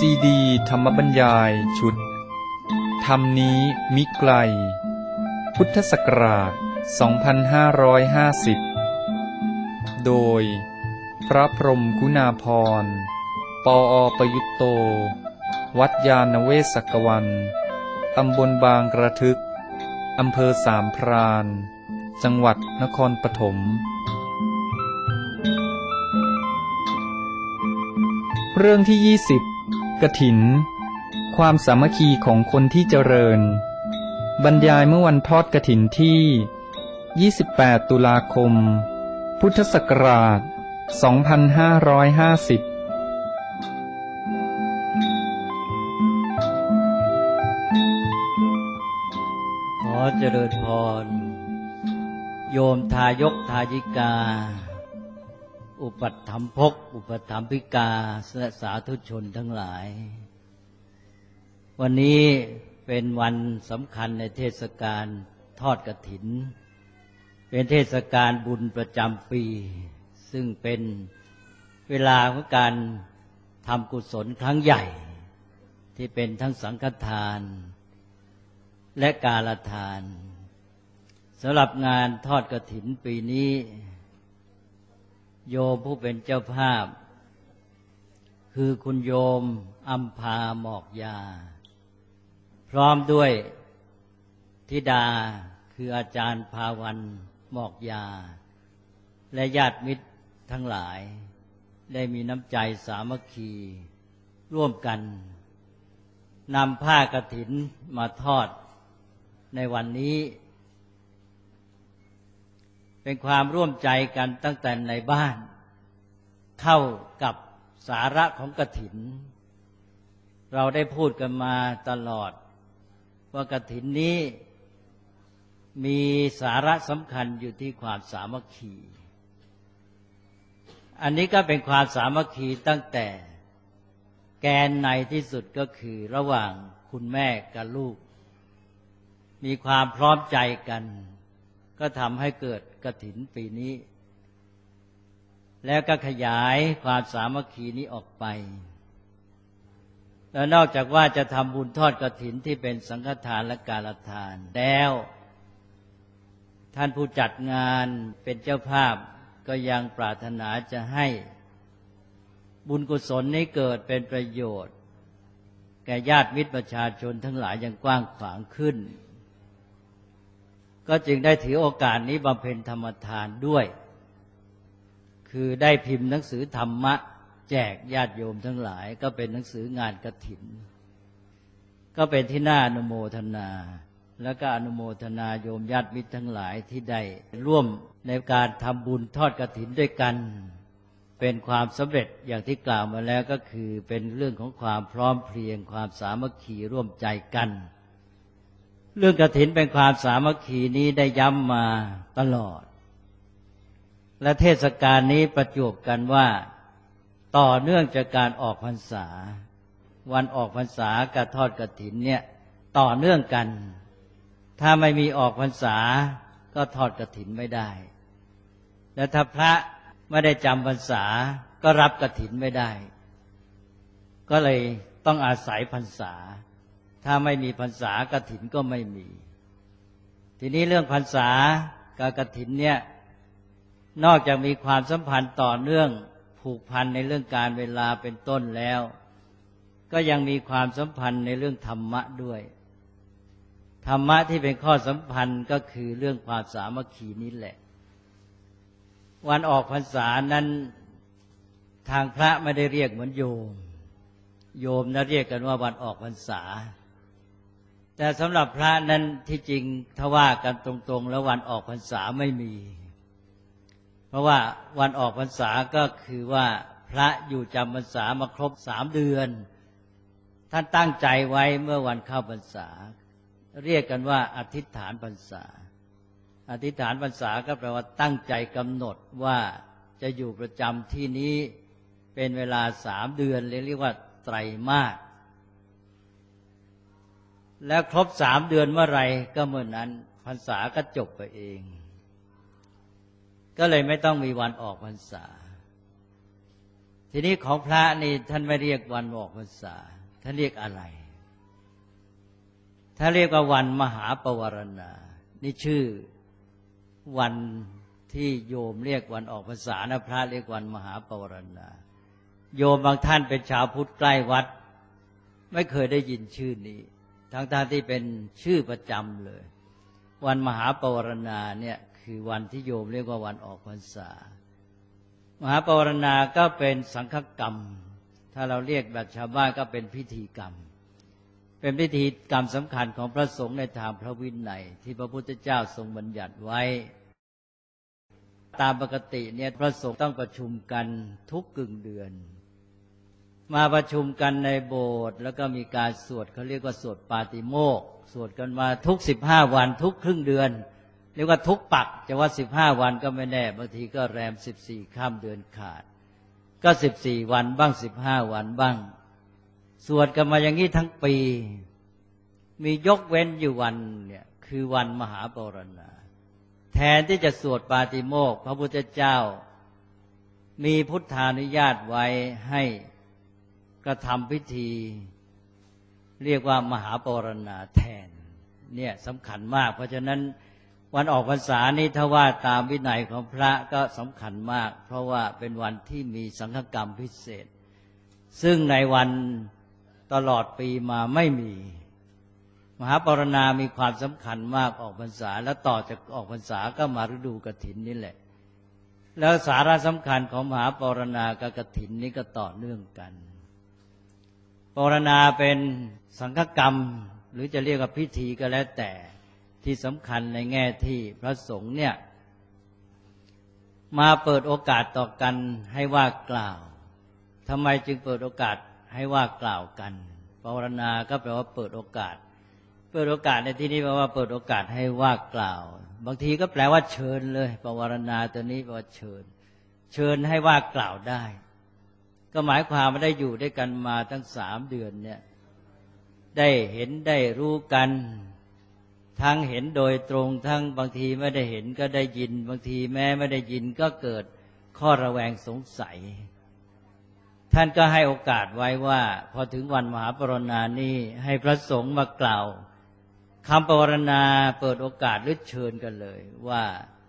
ซีดีธรรมบรรยายชุดธรรมนี้มิไกลพุทธศักราช 2550 โดยพระพรหมคุณาภรณ์ ปอ.ประยุตโต วัดยาณเวศกวัน ตำบลบางกระทึก อำเภอสามพราน จังหวัดนครปฐมเรื่องที่ 20 กฐิน ความสามัคคีของคนที่เจริญ บรรยายเมื่อวันทอดกฐินที่ 28 ตุลาคม พุทธศักราช 2550 ขอเจริญพรโยมทายกทายิกาอุปัฏฐัมภกอุปัฏฐัมภิกาและสาธุชนทั้งหลายวันนี้เป็นวันสำคัญในเทศกาลทอดกฐินเป็นเทศกาลบุญประจำปีซึ่งเป็นเวลาของการทำกุศลครั้งใหญ่ที่เป็นทั้งสังฆทานและกาลทานสำหรับงานทอดกฐินปีนี้โยมผู้เป็นเจ้าภาพคือคุณโยมอัมพาหมอกยาพร้อมด้วยธิดาคืออาจารย์ภาวันหมอกยาและญาติมิตรทั้งหลายได้มีน้ำใจสามัคคีร่วมกันนำผ้ากฐินมาทอดในวันนี้เป็นความร่วมใจกันตั้งแต่ในบ้านเข้ากับสาระของกฐินเราได้พูดกันมาตลอดว่ากฐินนี้มีสาระสำคัญอยู่ที่ความสามัคคีอันนี้ก็เป็นความสามัคคีตั้งแต่แกนในที่สุดก็คือระหว่างคุณแม่กับลูกมีความพร้อมใจกันก็ทำให้เกิดกฐินปีนี้แล้วก็ขยายความสามัคคีนี้ออกไปแล้วนอกจากว่าจะทำบุญทอดกฐินที่เป็นสังฆทานและกาลทานแล้วท่านผู้จัดงานเป็นเจ้าภาพก็ยังปรารถนาจะให้บุญกุศลนี้เกิดเป็นประโยชน์แก่ญาติมิตรประชาชนทั้งหลายอย่างกว้างขวางขึ้นก็จึงได้ถือโอกาสนี้บำเพ็ญธรรมทานด้วยคือได้พิมพ์หนังสือธรรมะแจกญาติโยมทั้งหลายก็เป็นหนังสืองานกฐินก็เป็นที่น่าอนุโมทนาแล้วก็อนุโมทนาโยมญาติมิตรทั้งหลายที่ได้ร่วมในการทำบุญทอดกฐินด้วยกันเป็นความสำเร็จอย่างที่กล่าวมาแล้วก็คือเป็นเรื่องของความพร้อมเพรียงความสามัคคีร่วมใจกันเรื่องกฐินเป็นความสามัคคีนี้ได้ย้ำมาตลอดและเทศกาลนี้ประจวบกันว่าต่อเนื่องจากการออกพรรษาวันออกพรรษากับทอดกฐินเนี่ยต่อเนื่องกันถ้าไม่มีออกพรรษาก็ทอดกฐินไม่ได้และถ้าพระไม่ได้จำพรรษาก็รับกฐินไม่ได้ก็เลยต้องอาศัยพรรษาถ้าไม่มีพรรษากฐินก็ไม่มีทีนี้เรื่องพรรษากับกฐินเนี่ยนอกจากมีความสัมพันธ์ต่อเนื่องผูกพันในเรื่องการเวลาเป็นต้นแล้วก็ยังมีความสัมพันธ์ในเรื่องธรรมะด้วยธรรมะที่เป็นข้อสัมพันธ์ก็คือเรื่องความสามัคคีนี้แหละวันออกพรรษานั้นทางพระไม่ได้เรียกเหมือนโยมนะเรียกกันว่าวันออกพรรษาแต่สำหรับพระนั้นที่จริงถ้าว่ากันตรงๆแล้ววันออกพรรษาไม่มีเพราะว่าวันออกพรรษาก็คือว่าพระอยู่จำพรรษามาครบ3 เดือนท่านตั้งใจไว้เมื่อวันเข้าพรรษาเรียกกันว่าอธิษฐานพรรษาอธิษฐานพรรษาก็แปลว่าตั้งใจกำหนดว่าจะอยู่ประจำที่นี้เป็นเวลา3 เดือนเรียกว่าไตรมาสแล้วครบ3 เดือนเมื่อไรก็เมื่อนั้นพรรษาก็จบไปเองก็เลยไม่ต้องมีวันออกพรรษาทีนี้ของพระนี่ท่านไม่เรียกวันออกพรรษาท่านเรียกอะไรถ้าเรียกว่าวันมหาปวารณานี่ชื่อวันที่โยมเรียกวันออกพรรษานะพระเรียกวันมหาปวารณาโยมบางท่านเป็นชาวพุทธใกล้วัดไม่เคยได้ยินชื่อนี้ทั้งที่เป็นชื่อประจำเลยวันมหาปวารณาเนี่ยคือวันที่โยมเรียกว่าวันออกพรรษามหาปวารณาก็เป็นสังฆกรรมถ้าเราเรียกแบบชาวบ้านก็เป็นพิธีกรรมเป็นพิธีกรรมสำคัญของพระสงฆ์ในทางพระวินัยที่พระพุทธเจ้าทรงบัญญัติไว้ตามปกติเนี่ยพระสงฆ์ต้องประชุมกันทุกกึ่งเดือนมาประชุมกันในโบสถ์แล้วก็มีการสวดเขาเรียกว่าสวดปาติโมกข์สวดกันมาทุก15 วันทุกครึ่งเดือนเรียกว่าทุกปักจะว่า15 วันก็ไม่แน่บางทีก็แรม14 ค่ำเดือนขาดก็14 วันบ้าง15 วันบ้างสวดกันมาอย่างนี้ทั้งปีมียกเว้นอยู่วันเนี่ยคือวันมหาปวารณาแทนที่จะสวดปาติโมกข์พระพุทธเจ้ามีพุทธานุญาตไว้ให้กระทำพิธีเรียกว่ามหาปวารณาแทนเนี่ยสำคัญมากเพราะฉะนั้นวันออกพรรษานี้ถ้าว่าตามวินัยของพระก็สำคัญมากเพราะว่าเป็นวันที่มีสังฆกรรมพิเศษซึ่งในวันตลอดปีมาไม่มีมหาปวารณามีความสำคัญมากออกพรรษาแล้วต่อจากออกพรรษาก็มาฤดูกฐินนี่แหละแล้วสาระสำคัญของมหาปวารณากับกฐินนี้ก็ต่อเนื่องกันปวารณาเป็นสังฆกรรมหรือจะเรียกว่าพิธีก็แล้วแต่ที่สำคัญในแง่ที่พระสงฆ์เนี่ยมาเปิดโอกาสต่อกันให้ว่ากล่าวทำไมจึงเปิดโอกาสให้ว่ากล่าวกันปวารณาก็แปลว่าเปิดโอกาสเปิดโอกาสในที่นี้แปลว่าเปิดโอกาสให้ว่ากล่าวบางทีก็แปลว่าเชิญเลยปวารณาตัวนี้แปลว่าเชิญให้ว่ากล่าวได้ก็หมายความว่าได้อยู่ด้วยกันมาตั้ง3 เดือนเนี่ยได้เห็นได้รู้กันทั้งเห็นโดยตรงทั้งบางทีไม่ได้เห็นก็ได้ยินบางทีแม้ไม่ได้ยินก็เกิดข้อระแวงสงสัยท่านก็ให้โอกาสไว้ว่าพอถึงวันมหาปวารณานี้ให้พระสงฆ์มากล่าวคำปวารณาเปิดโอกาสหรือเชิญกันเลยว่า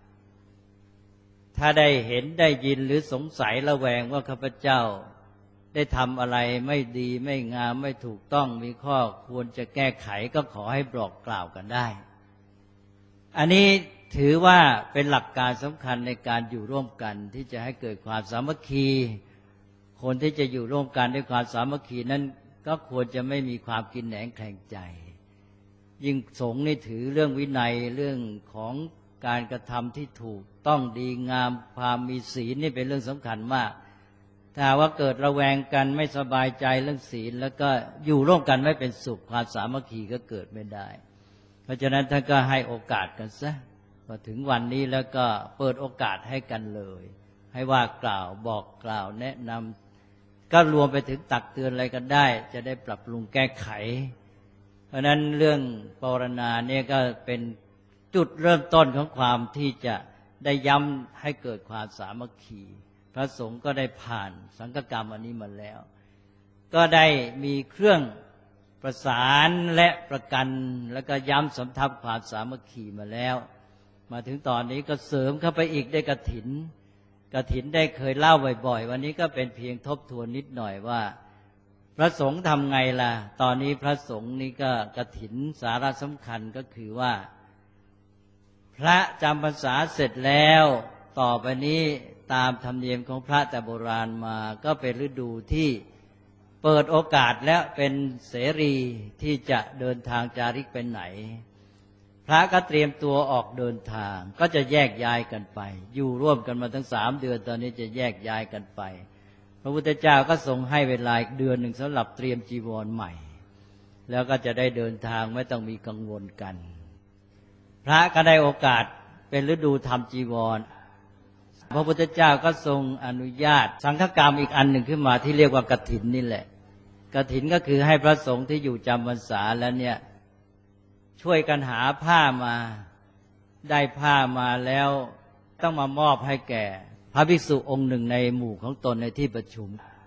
ถ้าได้เห็นได้ยินหรือสงสัยระแวงว่าข้าพเจ้าได้ทำอะไรไม่ดีไม่งามไม่ถูกต้องมีข้อควรจะแก้ไขก็ขอให้บอกกล่าวกันได้อันนี้ถือว่าเป็นหลักการสำคัญในการอยู่ร่วมกันที่จะให้เกิดความสามัคคีคนที่จะอยู่ร่วมกันด้วยความสามัคคีนั้นก็ควรจะไม่มีความกินแหนงแข่งใจยิ่งสงฆ์นี่ถือเรื่องวินัยเรื่องของการกระทำที่ถูกต้องดีงามความมีศีลนี่เป็นเรื่องสำคัญมากถ้าว่าเกิดระแวงกันไม่สบายใจเรื่องศีลแล้วก็อยู่ร่วมกันไม่เป็นสุขความสามัคคีก็เกิดไม่ได้เพราะฉะนั้นท่านก็ให้โอกาสกันซะพอถึงวันนี้แล้วก็เปิดโอกาสให้กันเลยให้ว่ากล่าวบอกกล่าวแนะนำก็รวมไปถึงตักเตือนอะไรกันได้จะได้ปรับปรุงแก้ไขเพราะนั้นเรื่องปวารณาเนี่ยก็เป็นจุดเริ่มต้นของความที่จะได้ย้ำให้เกิดความสามัคคีพระสงฆ์ก็ได้ผ่านสังฆกรรมอันนี้มาแล้วก็ได้มีเครื่องประสานและประกันแล้วก็ย้ำสำทับความสามัคคีมาแล้วมาถึงตอนนี้ก็เสริมเข้าไปอีกได้กฐินได้เคยเล่าบ่อยๆวันนี้ก็เป็นเพียงทบทวนนิดหน่อยว่าพระสงฆ์ทำไงล่ะตอนนี้พระสงฆ์นี่ก็กฐินสาระสำคัญก็คือว่าพระจำพรรษาเสร็จแล้วต่อไปนี้ตามธรรมเนียมของพระแต่โบราณมาก็เป็นฤดูที่เปิดโอกาสและเป็นเสรีที่จะเดินทางจาริกไปไหนพระก็เตรียมตัวออกเดินทางก็จะแยกย้ายกันไปอยู่ร่วมกันมาทั้ง3 เดือนตอนนี้จะแยกย้ายกันไปพระพุทธเจ้าก็ทรงให้เวลา1 เดือนสำหรับเตรียมจีวรใหม่แล้วก็จะได้เดินทางไม่ต้องมีกังวลกันพระก็ได้โอกาสเป็นฤดูทำจีวรพระพุทธเจ้าก็ทรงอนุญาตสังฆกรรมอีกอันหนึ่งขึ้นมาที่เรียกว่ากฐินนี่แหละกฐินก็คือให้พระสงฆ์ที่อยู่จำพรรษาแล้วเนี่ยช่วยกันหาผ้ามาได้ผ้ามาแล้วต้องมามอบให้แก่พระภิกษุองค์หนึ่งในหมู่ของตนในที่ประชุม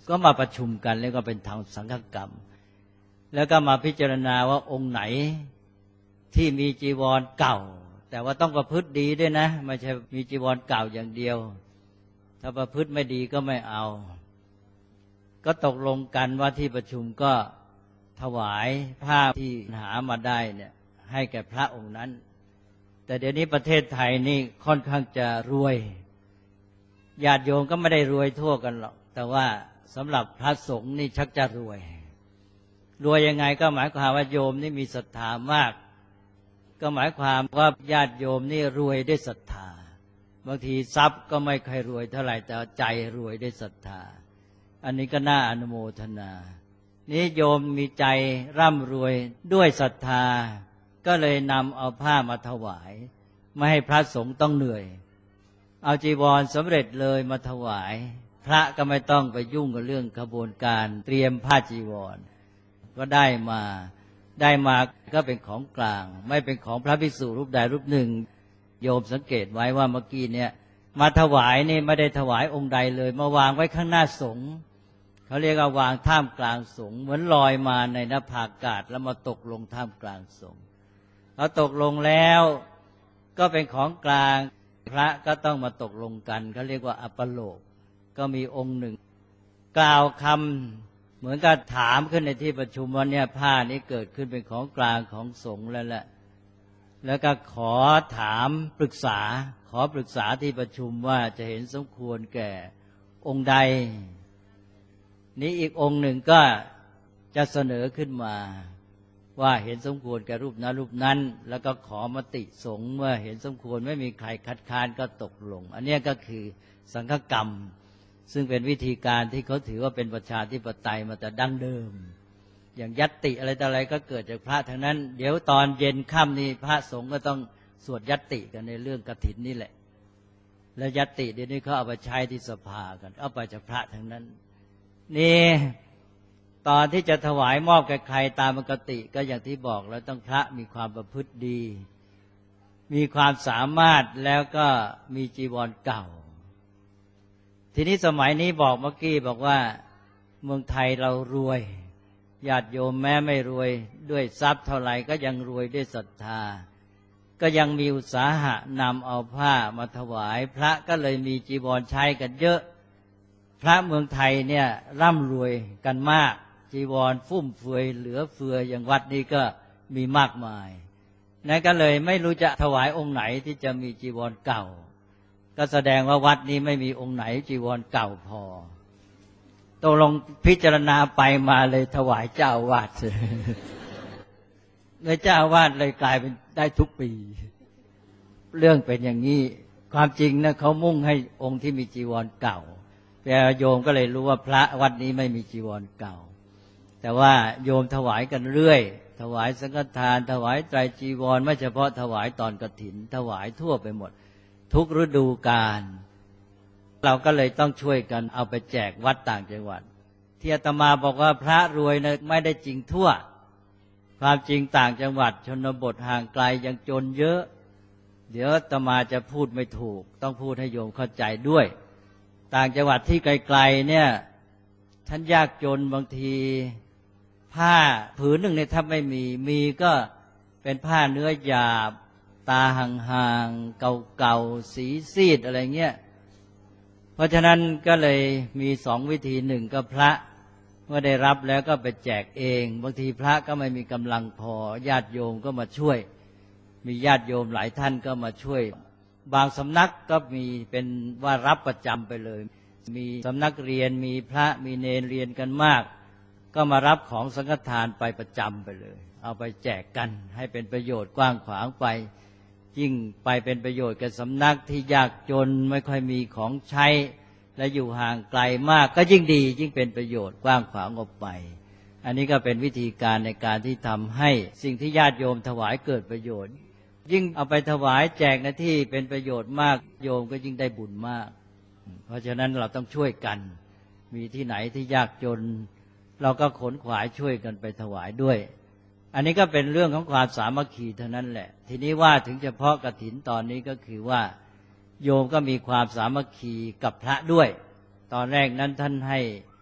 ก็มาประชุมกันแล้วก็เป็นทางสังฆกรรมแล้วก็มาพิจารณาว่าองค์ไหนที่มีจีวรเก่าแต่ว่าต้องประพฤติดีด้วยนะไม่ใช่มีจีวรเก่าอย่างเดียวถ้าประพฤติไม่ดีก็ไม่เอาก็ตกลงกันว่าที่ประชุมก็ถวายผ้าที่หามาได้เนี่ยให้แก่พระองค์นั้นแต่เดี๋ยวนี้ประเทศไทยนี่ค่อนข้างจะรวยญาติโยมก็ไม่ได้รวยทั่วกันหรอกแต่ว่าสำหรับพระสงฆ์นี่ชักจะรวยยังไงก็หมายความว่าโยมนี่มีศรัทธามากก็หมายความว่าญาติโยมนี่รวยด้วยศรัทธาบางทีทรัพย์ก็ไม่ค่อยรวยเท่าไหร่แต่ใจรวยด้วยศรัทธาอันนี้ก็น่าอนุโมทนานี่โยมมีใจร่ำรวยด้วยศรัทธาก็เลยนำเอาผ้ามาถวายไม่ให้พระสงฆ์ต้องเหนื่อยเอาจีวรสำเร็จเลยมาถวายพระก็ไม่ต้องไปยุ่งกับเรื่องกระบวนการเตรียมผ้าจีวรก็ได้มาก็เป็นของกลางไม่เป็นของพระภิกษุรูปใดรูปหนึ่งโยมสังเกตไว้ว่าเมื่อกี้เนี่ยมาถวายนี่ไม่ได้ถวายองค์ใดเลยมาวางไว้ข้างหน้าสงฆ์เขาเรียกว่าวางท่ามกลางสงฆ์เหมือนลอยมาในนภาอากาศแล้วมาตกลงท่ามกลางสงฆ์แล้วตกลงแล้วก็เป็นของกลางพระก็ต้องมาตกลงกันเขาเรียกว่าอัปโลกก็มีองค์หนึ่งกล่าวคำเหมือนกับถามขึ้นในที่ประชุมว่าเนี่ยผ้านี้เกิดขึ้นเป็นของกลางของสงฆ์แล้วแหละแล้วก็ขอถามปรึกษาที่ประชุมว่าจะเห็นสมควรแก่องค์ใดนี้อีกองค์หนึ่งก็จะเสนอขึ้นมาว่าเห็นสมควรแก่รูปนั้นแล้วก็ขอมติสงฆ์เมื่อเห็นสมควรไม่มีใครคัดค้านก็ตกลงอันนี้ก็คือสังฆกรรมซึ่งเป็นวิธีการที่เขาถือว่าเป็นประชาธิปไตยมาแต่ดั้งเดิมอย่างญัตติอะไรต่ออะไรก็เกิดจากพระทั้งนั้นเดี๋ยวตอนเย็นค่ำนี่พระสงฆ์ก็ต้องสวดญัตติกันในเรื่องกฐินนี่แหละแล้วญัตติเดี๋ยวนี้เขาเอาไปใช้ที่สภากันเอาไปจากพระทั้งนั้นนี่ตอนที่จะถวายมอบแก่ใครตามปกติก็อย่างที่บอกแล้วต้องพระมีความประพฤติดีมีความสามารถแล้วก็มีจีวรเก่าทีนี้สมัยนี้บอกเมื่อกี้บอกว่าเมืองไทยเรารวยญาติโยมแม้ไม่รวยด้วยทรัพย์เท่าไหร่ก็ยังรวยด้วยศรัทธาก็ยังมีอุตสาหะนำเอาผ้ามาถวายพระก็เลยมีจีวรใช้กันเยอะพระเมืองไทยเนี่ยร่ำรวยกันมากจีวรฟุ่มเฟือยเหลือเฟืออย่างวัดนี้ก็มีมากมายนั่นก็เลยไม่รู้จะถวายองค์ไหนที่จะมีจีวรเก่าก็แสดงว่าวัดนี้ไม่มีองค์ไหนจีวรเก่าพอตกลงพิจารณาไปมาเลยถวายเจ้าอาวาสเลยเจ้าอาวาสเลยกลายเป็นได้ทุกปีเรื่องเป็นอย่างนี้ความจริงนะเขามุ่งให้องค์ที่มีจีวรเก่าแต่โยมก็เลยรู้ว่าพระวัดนี้ไม่มีจีวรเก่าแต่ว่าโยมถวายกันเรื่อยถวายสังฆทานถวายไตรจีวรไม่เฉพาะถวายตอนกฐินถวายทั่วไปหมดทุกฤดูกาลเราก็เลยต้องช่วยกันเอาไปแจกวัดต่างจังหวัดที่อาตมาบอกว่าพระรวยนะไม่ได้จริงทั่วความจริงต่างจังหวัดชนบทห่างไกลยังจนเยอะเดี๋ยวอาตมาจะพูดไม่ถูกต้องพูดให้โยมเข้าใจด้วยต่างจังหวัดที่ไกลๆเนี่ยท่านยากจนบางทีผ้าผืนหนึ่งเนี่ยถ้าไม่มีก็เป็นผ้าเนื้อหยาบตาห่างๆเก่าๆสีซีดอะไรเงี้ยเพราะฉะนั้นก็เลยมีสองวิธีหนึ่งก็พระเมื่อได้รับแล้วก็ไปแจกเองบางทีพระก็ไม่มีกำลังพอญาติโยมก็มาช่วยมีญาติโยมหลายท่านก็มาช่วยบางสำนักก็มีเป็นว่ารับประจำไปเลยมีสำนักเรียนมีพระมีเณรเรียนกันมากก็มารับของสังฆทานไปประจำไปเลยเอาไปแจกกันให้เป็นประโยชน์กว้างขวางไปยิ่งไปเป็นประโยชน์กับสำนักที่ยากจนไม่ค่อยมีของใช้และอยู่ห่างไกลมากก็ยิ่งดียิ่งเป็นประโยชน์กว้างขวางออกไปอันนี้ก็เป็นวิธีการในการที่ทำให้สิ่งที่ญาติโยมถวายเกิดประโยชน์ยิ่งเอาไปถวายแจกในที่เป็นประโยชน์มากโยมก็ยิ่งได้บุญมากเพราะฉะนั้นเราต้องช่วยกันมีที่ไหนที่ยากจนเราก็ขนขวายช่วยกันไปถวายด้วยอันนี้ก็เป็นเรื่องของความสามัคคีเท่านั้นแหละทีนี้ว่าถึงเฉพาะกฐินตอนนี้ก็คือว่าโยมก็มีความสามัคคีกับพระด้วยตอนแรกนั้นท่านให้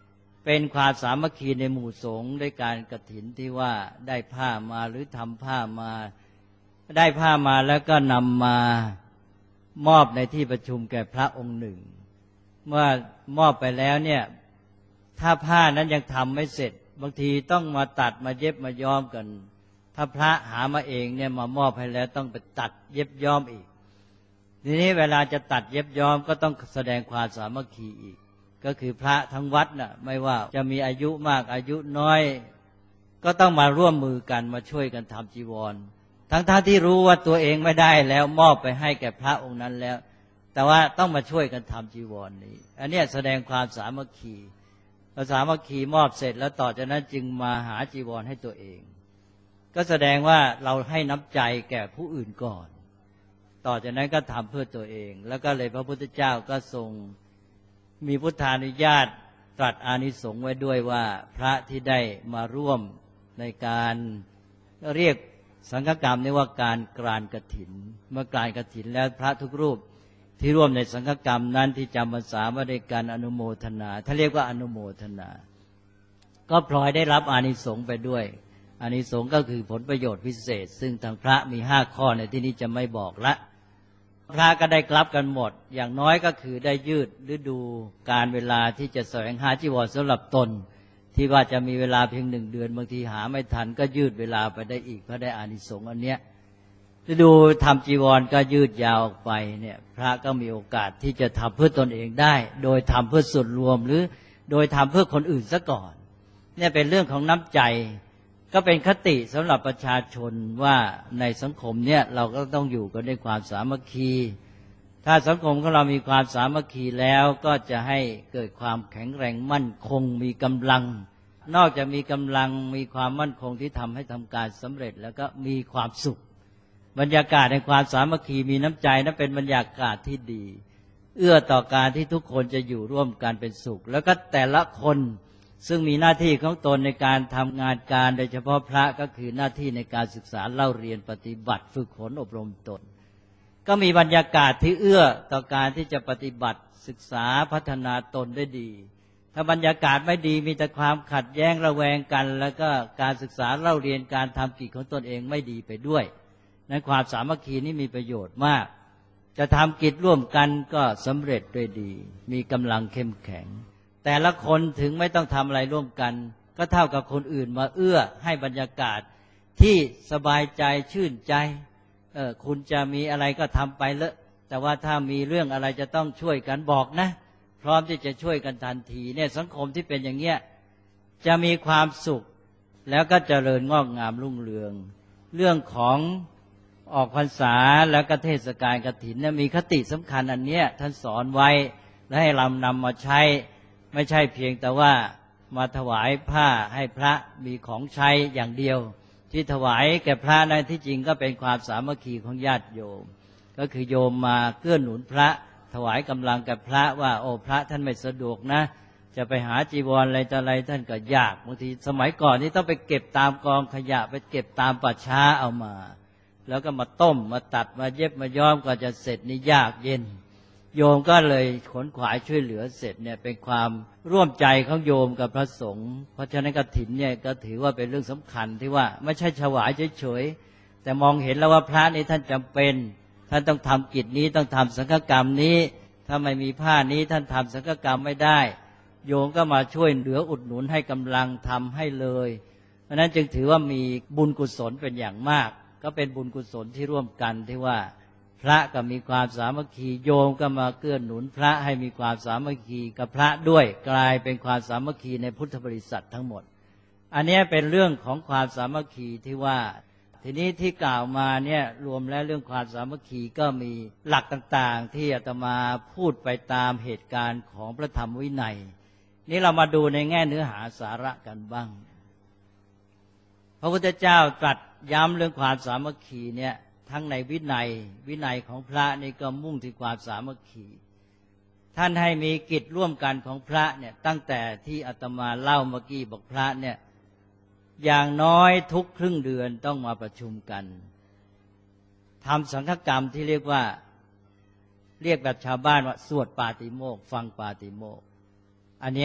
เป็นความสามัคคีในหมู่สงฆ์ด้วยการกฐินที่ว่าได้ผ้ามาหรือทำผ้ามาได้ผ้ามาแล้วก็นำมามอบในที่ประชุมแก่พระองค์หนึ่งเมื่อมอบไปแล้วเนี่ยถ้าผ้านั้นยังทำไม่เสร็จบางทีต้องมาตัดมาเย็บมาย้อมกันถ้าพระหามาเองเนี่ยมามอบให้แล้วต้องไปตัดเย็บย้อมอีกทีนี้เวลาจะตัดเย็บย้อมก็ต้องแสดงความสามัคคีอีกก็คือพระทั้งวัดน่ะไม่ว่าจะมีอายุมากอายุน้อยก็ต้องมาร่วมมือกันมาช่วยกันทำจีวรทั้งที่รู้ว่าตัวเองไม่ได้แล้วมอบไปให้แก่พระองค์นั้นแล้วแต่ว่าต้องมาช่วยกันทำจีวรนี้อันนี้แสดงความสามัคคีสามัคคีมอบเสร็จแล้วต่อจากนั้นจึงมาหาจีวรให้ตัวเองก็แสดงว่าเราให้น้ำใจแก่ผู้อื่นก่อนต่อจากนั้นก็ทำเพื่อตัวเองแล้วก็เลยพระพุทธเจ้าก็ทรงมีพุทธานุญาตตรัสอานิสงส์ไว้ด้วยว่าพระที่ได้มาร่วมในการเรียกสังฆกรรมนี้ว่าการกรานกฐินเมื่อกรานกฐินแล้วพระทุกรูปที่ร่วมในสังฆกรรมนั้นที่จำพรรษามาด้วยการอนุโมทนาถ้าเรียกว่าอนุโมทนาก็พลอยได้รับอานิสงส์ไปด้วยอานิสงส์ก็คือผลประโยชน์พิเศษซึ่งทางพระมี5ข้อในที่นี้จะไม่บอกละพระก็ได้รับกันหมดอย่างน้อยก็คือได้ยืดฤดูการเวลาที่จะแสวงหาจีวรสำหรับตนที่ว่าจะมีเวลาเพียง1 เดือนบางทีหาไม่ทันก็ยืดเวลาไปได้อีกเพราะได้อานิสงส์อันเนี้ยฤดูทำจีวรก็ยืดยาวออกไปเนี่ยพระก็มีโอกาสที่จะทำเพื่อตนเองได้โดยทำเพื่อส่วนรวมหรือโดยทำเพื่อคนอื่นซะก่อนเนี่ยเป็นเรื่องของน้ำใจก็เป็นคติสำหรับประชาชนว่าในสังคมเนี่ยเราก็ต้องอยู่กันด้วยความสามัคคีถ้าสังคมของเรามีความสามัคคีแล้วก็จะให้เกิดความแข็งแรงมั่นคงมีกำลังนอกจากมีกำลังมีความมั่นคงที่ทำให้ทำการสำเร็จแล้วก็มีความสุขบรรยากาศในความสามัคคีมีน้ำใจนั้นเป็นบรรยากาศที่ดีเอื้อต่อการที่ทุกคนจะอยู่ร่วมกันเป็นสุขแล้วก็แต่ละคนซึ่งมีหน้าที่ของตนในการทำงานการโดยเฉพาะพระก็คือหน้าที่ในการศึกษาเล่าเรียนปฏิบัติฝึกฝนอบรมตนก็มีบรรยากาศที่เอื้อต่อการที่จะปฏิบัติศึกษาพัฒนาตนได้ดีถ้าบรรยากาศไม่ดีมีแต่ความขัดแย้งระแวงกันแล้วก็การศึกษาเล่าเรียนการทำกิจของตนเองไม่ดีไปด้วยนั้นความสามัคคีนี้มีประโยชน์มากจะทำกิจร่วมกันก็สำเร็จด้วยดีมีกำลังเข้มแข็งแต่ละคนถึงไม่ต้องทำอะไรร่วมกันก็เท่ากับคนอื่นมาเอื้อให้บรรยากาศที่สบายใจชื่นใจคุณจะมีอะไรก็ทำไปเลยแต่ว่าถ้ามีเรื่องอะไรจะต้องช่วยกันบอกนะพร้อมที่จะช่วยกันทันทีเนี่ยสังคมที่เป็นอย่างเงี้ยจะมีความสุขแล้วก็เจริญงอกงามรุ่งเรืองเรื่องของออกพรรษาแล้วก็เทศกาลกฐินเนี่ยมีคติสำคัญอันเนี้ยท่านสอนไว้และให้เรานำมาใช้ไม่ใช่เพียงแต่ว่ามาถวายผ้าให้พระมีของใช้อย่างเดียวที่ถวายแก่พระนั้นที่จริงก็เป็นความสามัคคีของญาติโยมก็คือโยมมาเกื้อหนุนพระถวายกำลังกับพระว่าโอ้พระท่านไม่สะดวกนะจะไปหาจีวรอะไรต่ออะไรท่านก็ยากบางทีสมัยก่อนนี่ต้องไปเก็บตามกองขยะไปเก็บตามป่าช้าเอามาแล้วก็มาต้มมาตัดมาเย็บมาย้อมก็จะเสร็จนี่ยากเย็นโยมก็เลยขนขวายช่วยเหลือเสร็จเนี่ยเป็นความร่วมใจของโยมกับพระสงฆ์เพราะฉะนั้นกฐินเนี่ยก็ถือว่าเป็นเรื่องสำคัญที่ว่าไม่ใช่ถวายเฉยๆแต่มองเห็นแล้วว่าพระนี่ท่านจำเป็นท่านต้องทำกิจนี้ต้องทำสังฆกรรมนี้ถ้าไม่มีผ้านี้ท่านทำสังฆกรรมไม่ได้โยมก็มาช่วยเหลืออุดหนุนให้กำลังทำให้เลยเพราะนั้นจึงถือว่ามีบุญกุศลเป็นอย่างมากก็เป็นบุญกุศลที่ร่วมกันที่ว่าพระก็มีความสามัคคีโยมก็มาเกื้อหนุนพระให้มีความสามัคคีกับพระด้วยกลายเป็นความสามัคคีในพุทธบริษัททั้งหมดอันนี้เป็นเรื่องของความสามัคคีที่ว่าทีนี้ที่กล่าวมาเนี่ยรวมแล้วเรื่องความสามัคคีก็มีหลักต่างๆที่อาตมาพูดไปตามเหตุการณ์ของพระธรรมวินัยนี่เรามาดูในแง่เนื้อหาสาระกันบ้างพระพุทธเจ้าตรัสย้ำเรื่องความสามัคคีเนี่ยทั้งในวินัยของพระนี่ก็มุ่งที่ความสามัคคีท่านให้มีกิจร่วมกันของพระเนี่ยตั้งแต่ที่อาตมาเล่าเมื่อกี้บอกพระเนี่ยอย่างน้อยทุกครึ่งเดือนต้องมาประชุมกันทำสังฆกรรมที่เรียกแบบชาวบ้านว่าสวดปาติโมกข์ฟังปาติโมกข์อันเนี้ย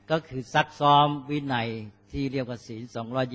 ก็คือซักซ้อมวินัยที่เรียกว่าศีล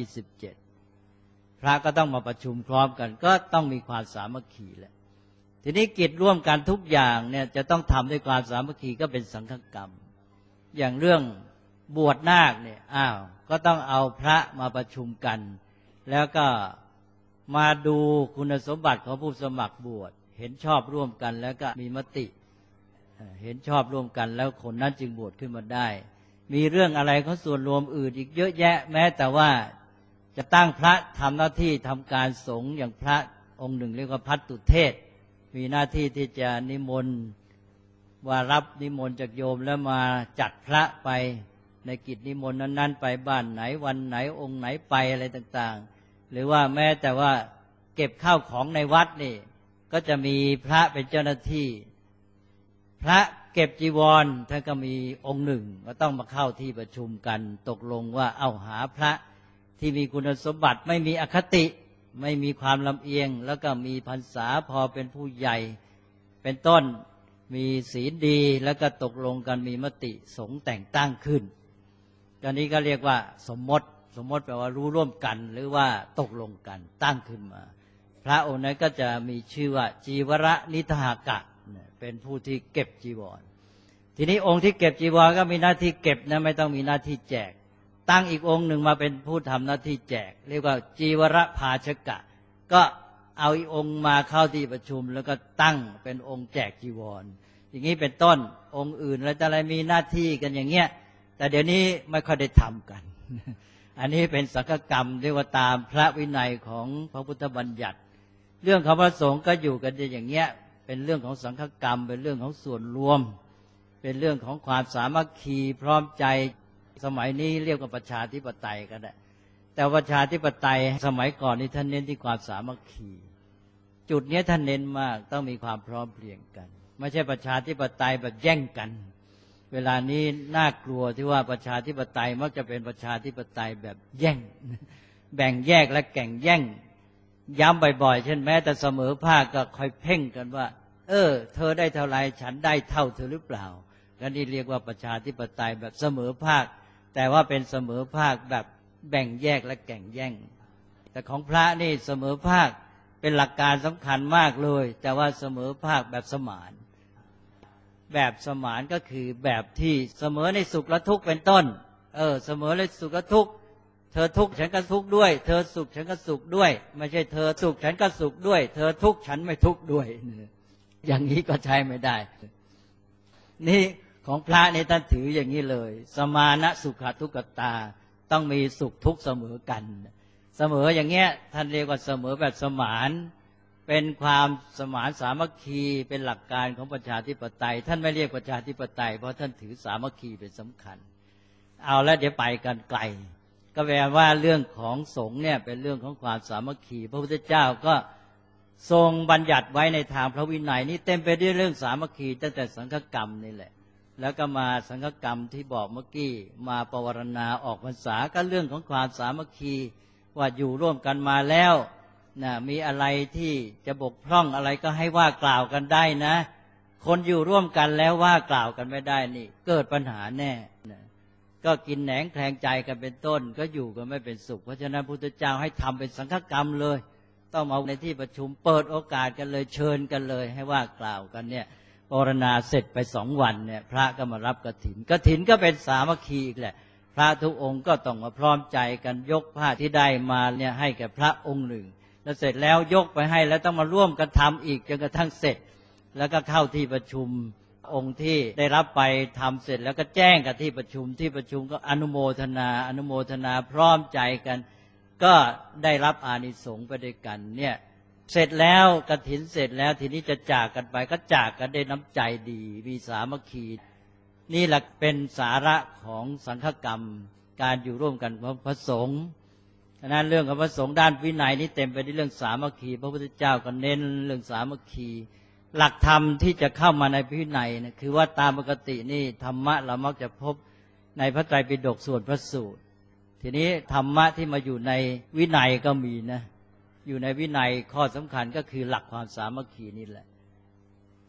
227พระก็ต้องมาประชุมพร้อมกันก็ต้องมีความสามัคคีแหละทีนี้กิจร่วมกันทุกอย่างเนี่ยจะต้องทำด้วยความสามัคคีก็เป็นสังฆกรรมอย่างเรื่องบวชนาคเนี่ยก็ต้องเอาพระมาประชุมกันแล้วก็มาดูคุณสมบัติของผู้สมัครบวชเห็นชอบร่วมกันแล้วก็มีมติเห็นชอบร่วมกันแล้วคนนั้นจึงบวชขึ้นมาได้มีเรื่องอะไรของส่วนรวมอื่นอีกเยอะแยะแม้แต่ว่าจะตั้งพระทำหน้าที่ทำการสงฆ์อย่างพระองค์หนึ่งเรียกว่าภัตตุเทศมีหน้าที่ที่จะนิมนต์ว่ารับนิมนต์จากโยมแล้วมาจัดพระไปในกิจนิมนต์นั้นๆไปบ้านไหนวันไหนองค์ไหนไปอะไรต่างๆหรือว่าแม้แต่ว่าเก็บข้าวของในวัดนี่ก็จะมีพระเป็นเจ้าหน้าที่พระเก็บจีวรท่านก็มีองค์หนึ่งก็ต้องมาเข้าที่ประชุมกันตกลงว่าเอาหาพระที่มีคุณสมบัติไม่มีอคติไม่มีความลำเอียงแล้วก็มีพรรษาพอเป็นผู้ใหญ่เป็นต้นมีศีลดีแล้วก็ตกลงกันมีมติสงฆ์แต่งตั้งขึ้นตอนนี้ก็เรียกว่าสมมติแปลว่ารู้ร่วมกันหรือว่าตกลงกันตั้งขึ้นมาพระองค์นั้นก็จะมีชื่อว่าจีวรนิทหกะเป็นผู้ที่เก็บจีวรทีนี้องค์ที่เก็บจีวรก็มีหน้าที่เก็บนะไม่ต้องมีหน้าที่แจกตั้งอีกองค์หนึ่งมาเป็นผู้ทำหน้าที่แจกเรียกว่าจีวรภาชกะก็เอาอีกองค์มาเข้าที่ประชุมแล้วก็ตั้งเป็นองค์แจกจีวรอย่างนี้เป็นต้นองค์อื่นแล้วแต่อะไรมีหน้าที่กันอย่างเงี้ยแต่เดี๋ยวนี้ไม่ค่อยได้ทำกัน อันนี้เป็นสังฆกรรมเรียกว่าตามพระวินัยของพระพุทธบัญญัติเรื่องของพระสงฆ์ก็อยู่กันอย่างเงี้ยเป็นเรื่องของสังฆกรรมเป็นเรื่องของส่วนรวมเป็นเรื่องของความสามัคคีพร้อมใจสมัยนี้เรียกว่าประชาธิปไตยก็ได้แต่ประชาธิปไตยสมัยก่อนนี่ท่านเน้นที่ความสามัคคีจุดนี้ท่านเน้นมากต้องมีความพร้อมเพรียงกันไม่ใช่ประชาธิปไตยแบบแย่งกันเวลานี้น่ากลัวที่ว่าประชาธิปไตยมักจะเป็นประชาธิปไตยแบบแย่งแบ่งแยกและแข่งแย่งย้ำบ่อยๆเช่นแม้แต่เสมอภาคก็คอยเพ่งกันว่าเธอได้เท่าไรฉันได้เท่าเธอหรือเปล่าก็นี่เรียกว่าประชาธิปไตยแบบเสมอภาคแต่ว่าเป็นเสมอภาคแบบแบ่งแยกและแข่งแย่งแต่ของพระนี่เสมอภาคเป็นหลักการสำคัญมากเลยแต่ว่าเสมอภาคแบบสมานแบบสมานก็คือแบบที่เสมอในสุขและทุกข์เป็นต้นเสมอในสุขและทุกข์เธอทุกข์ฉันก็ทุกข์ด้วยเธอสุขฉันก็สุขด้วยไม่ใช่เธอสุขฉันก็สุขด้วยเธอทุกข์ฉันไม่ทุกข์ด้วยอย่างนี้ก็ใช้ไม่ได้นี่ของพระในท่านถืออย่างนี้เลยสมานะสุขทุกขตาต้องมีสุขทุกข์เสมอกันเสมออย่างเงี้ยท่านเรียกว่าเสมอแบบสมานเป็นความสมานสามัคคีเป็นหลักการของประชาธิปไตยท่านไม่เรียกประชาธิปไตยเพราะท่านถือสามัคคีเป็นสำคัญเอาแล้วเดี๋ยวไปกันไกลก็แปลว่าเรื่องของสงฆ์เนี่ยเป็นเรื่องของความสามัคคีพระพุทธเจ้าก็ทรงบัญญัติไว้ในทางพระวินัยนี่เต็มไปด้วยเรื่องสามัคคีตั้งแต่สังฆกรรมนี่แหละแล้วก็มาสังฆกรรมที่บอกเมื่อกี้มาปวารณาออกพรรษาก็เรื่องของความสามัคคีว่าอยู่ร่วมกันมาแล้วมีอะไรที่จะบกพร่องอะไรก็ให้ว่ากล่าวกันได้นะคนอยู่ร่วมกันแล้วว่ากล่าวกันไม่ได้นี่เกิดปัญหาแน่ก็กินแหนงแคลงใจกันเป็นต้นก็อยู่กันไม่เป็นสุขเพราะฉะนั้นพระพุทธเจ้าให้ทำเป็นสังฆกรรมเลยต้องเอาในที่ประชุมเปิดโอกาสกันเลยเชิญกันเลยให้ว่ากล่าวกันเนี่ยปรณาเสร็จไป2 วันเนี่ยพระก็มารับกฐินก็เป็นสามัคคีอีกแหละพระทุกองค์ก็ต้องมาพร้อมใจกันยกผ้าที่ได้มาเนี่ยให้แก่พระองค์หนึ่งแล้วเสร็จแล้วยกไปให้แล้วต้องมาร่วมกันทำอีกจนกระทั่งเสร็จแล้วก็เข้าที่ประชุมองค์ที่ได้รับไปทำเสร็จแล้วก็แจ้งกับที่ประชุมก็อนุโมทนาพร้อมใจกันก็ได้รับอานิสงส์ไปด้วยกันเนี่ยเสร็จแล้วกฐินเสร็จแล้วทีนี้จะจากกันไปก็จากกันด้วยน้ำใจดีมีสามัคคีนี่แหละเป็นสาระของสังฆกรรมการอยู่ร่วมกันของพระสงฆ์ฉะนั้นเรื่องของพระสงฆ์ด้านวินัยนี้เต็มไปด้วยเรื่องสามัคคีพระพุทธเจ้าก็เน้นเรื่องสามัคคีหลักธรรมที่จะเข้ามาในวินัยนะคือว่าตามปกตินี่ธรรมะเรามักจะพบในพระไตรปิฎกส่วนพระสูตรทีนี้ธรรมะที่มาอยู่ในวินัยก็มีนะอยู่ในวินัยข้อสำคัญก็คือหลักความสามัคคีนี่แหละ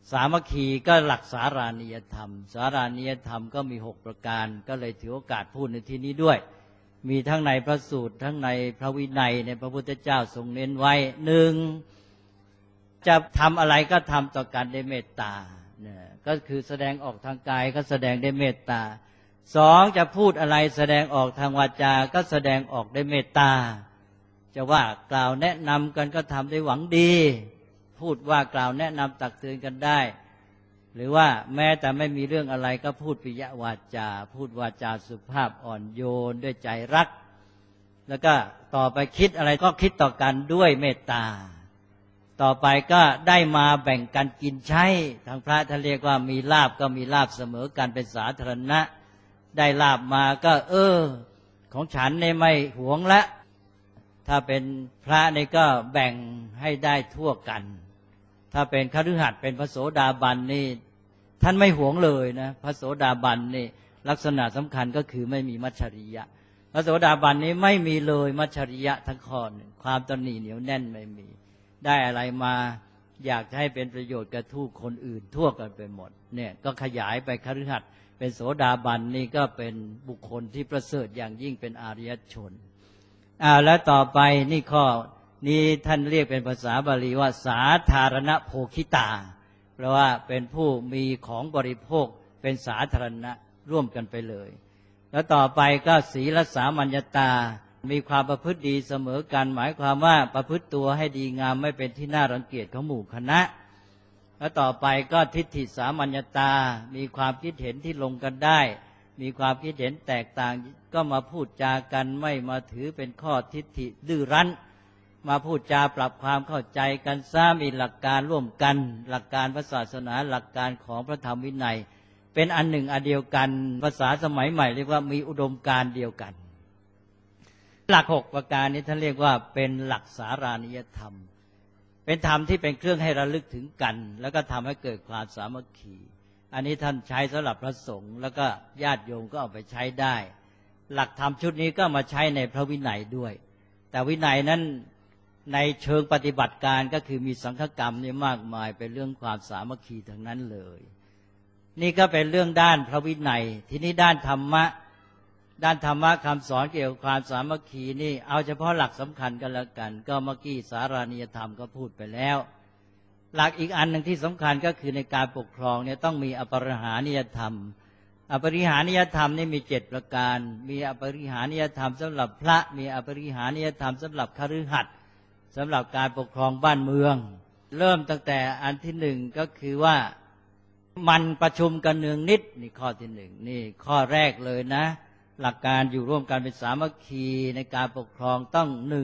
สามัคคีก็หลักสารานิยธรรมสารานิยธรรมก็มี6ประการก็เลยถือโอกาสพูดในที่นี้ด้วยมีทั้งในพระสูตรทั้งในพระวินัยในพระพุทธเจ้าทรงเน้นไว้หนึ่งจะทำอะไรก็ทำต่อกันด้วยเมตตาก็คือแสดงออกทางกายก็แสดงด้วยเมตตาสองจะพูดอะไรแสดงออกทางวาจาก็แสดงออกด้วยเมตตาจะว่ากล่าวแนะนำกันก็ทำด้วยหวังดีพูดว่ากล่าวแนะนำตักเตือนกันได้หรือว่าแม้แต่ไม่มีเรื่องอะไรก็พูดปิยวาจาพูดวาจาสุภาพอ่อนโยนด้วยใจรักแล้วก็ต่อไปคิดอะไรก็คิดต่อกันด้วยเมตตาต่อไปก็ได้มาแบ่งกันกินใช้ทางพระท่านเรียกว่ามีลาภก็มีลาภเสมอกันเป็นสาธารณะได้ลาภมาก็ของฉันเนี่ยไม่หวงละถ้าเป็นพระนี่ก็แบ่งให้ได้ทั่วกันถ้าเป็นคฤหัสถ์เป็นพระโสดาบันนี่ท่านไม่หวงเลยนะพระโสดาบันนี่ลักษณะสำคัญก็คือไม่มีมัจฉริยะพระโสดาบันนี้ไม่มีเลยมัจฉริยะทั้งข้อความตนีเหนียวแน่นไม่มีได้อะไรมาอยากจะให้เป็นประโยชน์กับทุกคนอื่นทั่วกันไปหมดเนี่ยก็ขยายไปคฤหัสถ์เป็นโสดาบันนี่ก็เป็นบุคคลที่ประเสริฐอย่างยิ่งเป็นอริยชนแล้วต่อไปนี่ข้อนี้ท่านเรียกเป็นภาษาบาลีว่าสาธารณโภคิตาเพราะว่าเป็นผู้มีของบริโภคเป็นสาธารณะร่วมกันไปเลยแล้วต่อไปก็ศีลสามัญญตามีความประพฤติดีเสมอกันหมายความว่าประพฤติตัวให้ดีงามไม่เป็นที่น่ารังเกียจของหมู่คณะแล้วต่อไปก็ทิฏฐิสามัญญตามีความคิดเห็นที่ลงกันได้มีความคิดเห็นแตกต่างก็มาพูดจากันไม่มาถือเป็นข้อทิฏฐิดื้อรั้นมาพูดจาปรับความเข้าใจกันมีหลักการร่วมกันหลักการพระศาสนาหลักการของพระธรรมวินัยเป็นอันหนึ่งอันเดียวกันภาษาสมัยใหม่เรียกว่ามีอุดมการณ์เดียวกันหลัก6ประการนี้ท่านเรียกว่าเป็นหลักสารานิยธรรมเป็นธรรมที่เป็นเครื่องให้ระลึกถึงกันแล้วก็ทำให้เกิดความสามัคคีอันนี้ท่านใช้สำหรับพระสงฆ์แล้วก็ญาติโยมก็เอาไปใช้ได้หลักธรรมชุดนี้ก็มาใช้ในพระวินัยด้วยแต่วินัยนั้นในเชิงปฏิบัติการก็คือมีสังฆกรรมนี่มากมายเป็นเรื่องความสามัคคีทั้งนั้นเลยนี่ก็เป็นเรื่องด้านพระวินัยทีนี้ด้านธรรมะคำสอนเกี่ยวกับความสามัคคีนี่เอาเฉพาะหลักสำคัญกันแล้วกันก็เมื่อกี้สารานิยธรรมก็พูดไปแล้วหลักอีกอันหนึ่งที่สำคัญก็คือในการปกครองเนี่ยต้องมีอปริหานิยธรรมอปริหานิยธรรมนี่มี7ประการมีอปริหานิยธรรมสำหรับพระมีอปริหานิยธรรมสำหรับคฤหัสถ์สำหรับการปกครองบ้านเมืองเริ่มตั้งแต่อันที่1ก็คือว่ามันประชุมกันเนืองนิดนี่ข้อที่1นี่ข้อแรกเลยนะหลักการอยู่ร่วมกันเป็นสามัคคีในการปกครองต้อง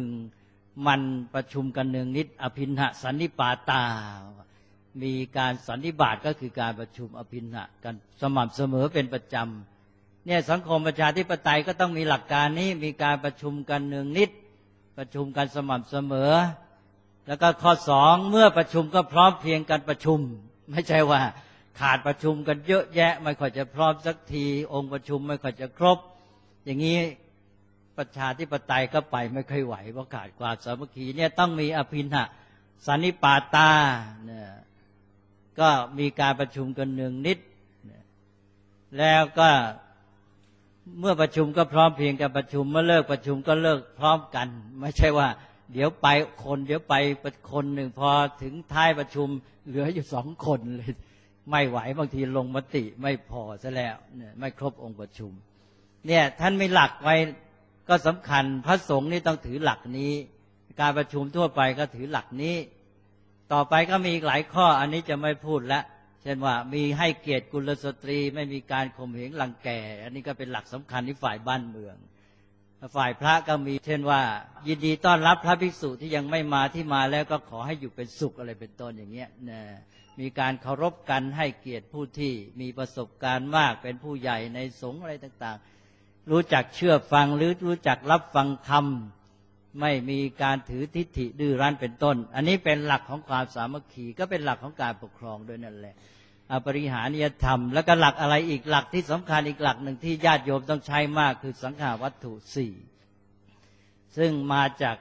1มันประชุมกันเนืองนิดอภินหสันนิปาตามีการสันนิบาตก็คือการประชุมอภินหะกันสม่ำเสมอเป็นประจำเนี่ยสังคมประชาธิปไตยก็ต้องมีหลักการนี้มีการประชุมกันเนืองนิดประชุมกันสม่ำเสมอแล้วก็ข้อ2เมื่อประชุมก็พร้อมเพรียงกันประชุมไม่ใช่ว่าขาดประชุมกันเยอะแยะไม่ค่อยจะพร้อมสักทีองค์ประชุมไม่ค่อยจะครบอย่างนี้ประชาธิปไตยก็ไปไม่ค่อยไหวเพราะขาดความสามัคคีเนี่ยต้องมีอภินหะสันนิปาตาเนี่ยก็มีการประชุมกันเนืองนิดแล้วก็เมื่อประชุมก็พร้อมเพรียงกันประชุมเมื่อเลิกประชุมก็เลิกพร้อมกันไม่ใช่ว่าเดี๋ยวไปคนเดี๋ยวไปคนหนึ่งพอถึงท้ายประชุมเหลืออยู่2 คนเลยไม่ไหวบางทีลงมติไม่พอซะแล้วเนี่ยไม่ครบองค์ประชุมเนี่ยท่านมีหลักไว้ก็สำคัญพระสงฆ์นี่ต้องถือหลักนี้การประชุมทั่วไปก็ถือหลักนี้ต่อไปก็มีอีกหลายข้ออันนี้จะไม่พูดละเช่นว่ามีให้เกียรติกุลสตรีไม่มีการข่มเหงรังแกอันนี้ก็เป็นหลักสำคัญที่ฝ่ายบ้านเมืองฝ่ายพระก็มีเช่นว่ายินดีต้อนรับพระภิกษุที่ยังไม่มาที่มาแล้วก็ขอให้อยู่เป็นสุขอะไรเป็นต้นอย่างเงี้ยนะมีการเคารพกันให้เกียรติผู้ที่มีประสบการณ์มากเป็นผู้ใหญ่ในสงฆ์อะไรต่างๆรู้จักเชื่อฟังหรือรู้จักรับฟังธรรมไม่มีการถือทิฏฐิดื้อรั้นเป็นต้นอันนี้เป็นหลักของความสามัคคีก็เป็นหลักของการปกครองด้วยนั่นแหละอปริหานิยธรรมแล้วก็หลักอะไรอีกหลักที่สำคัญอีกหลักหนึ่งที่ญาติโยมต้องใช้มากคือสังฆาวัตถุ4ซึ่งมาจาก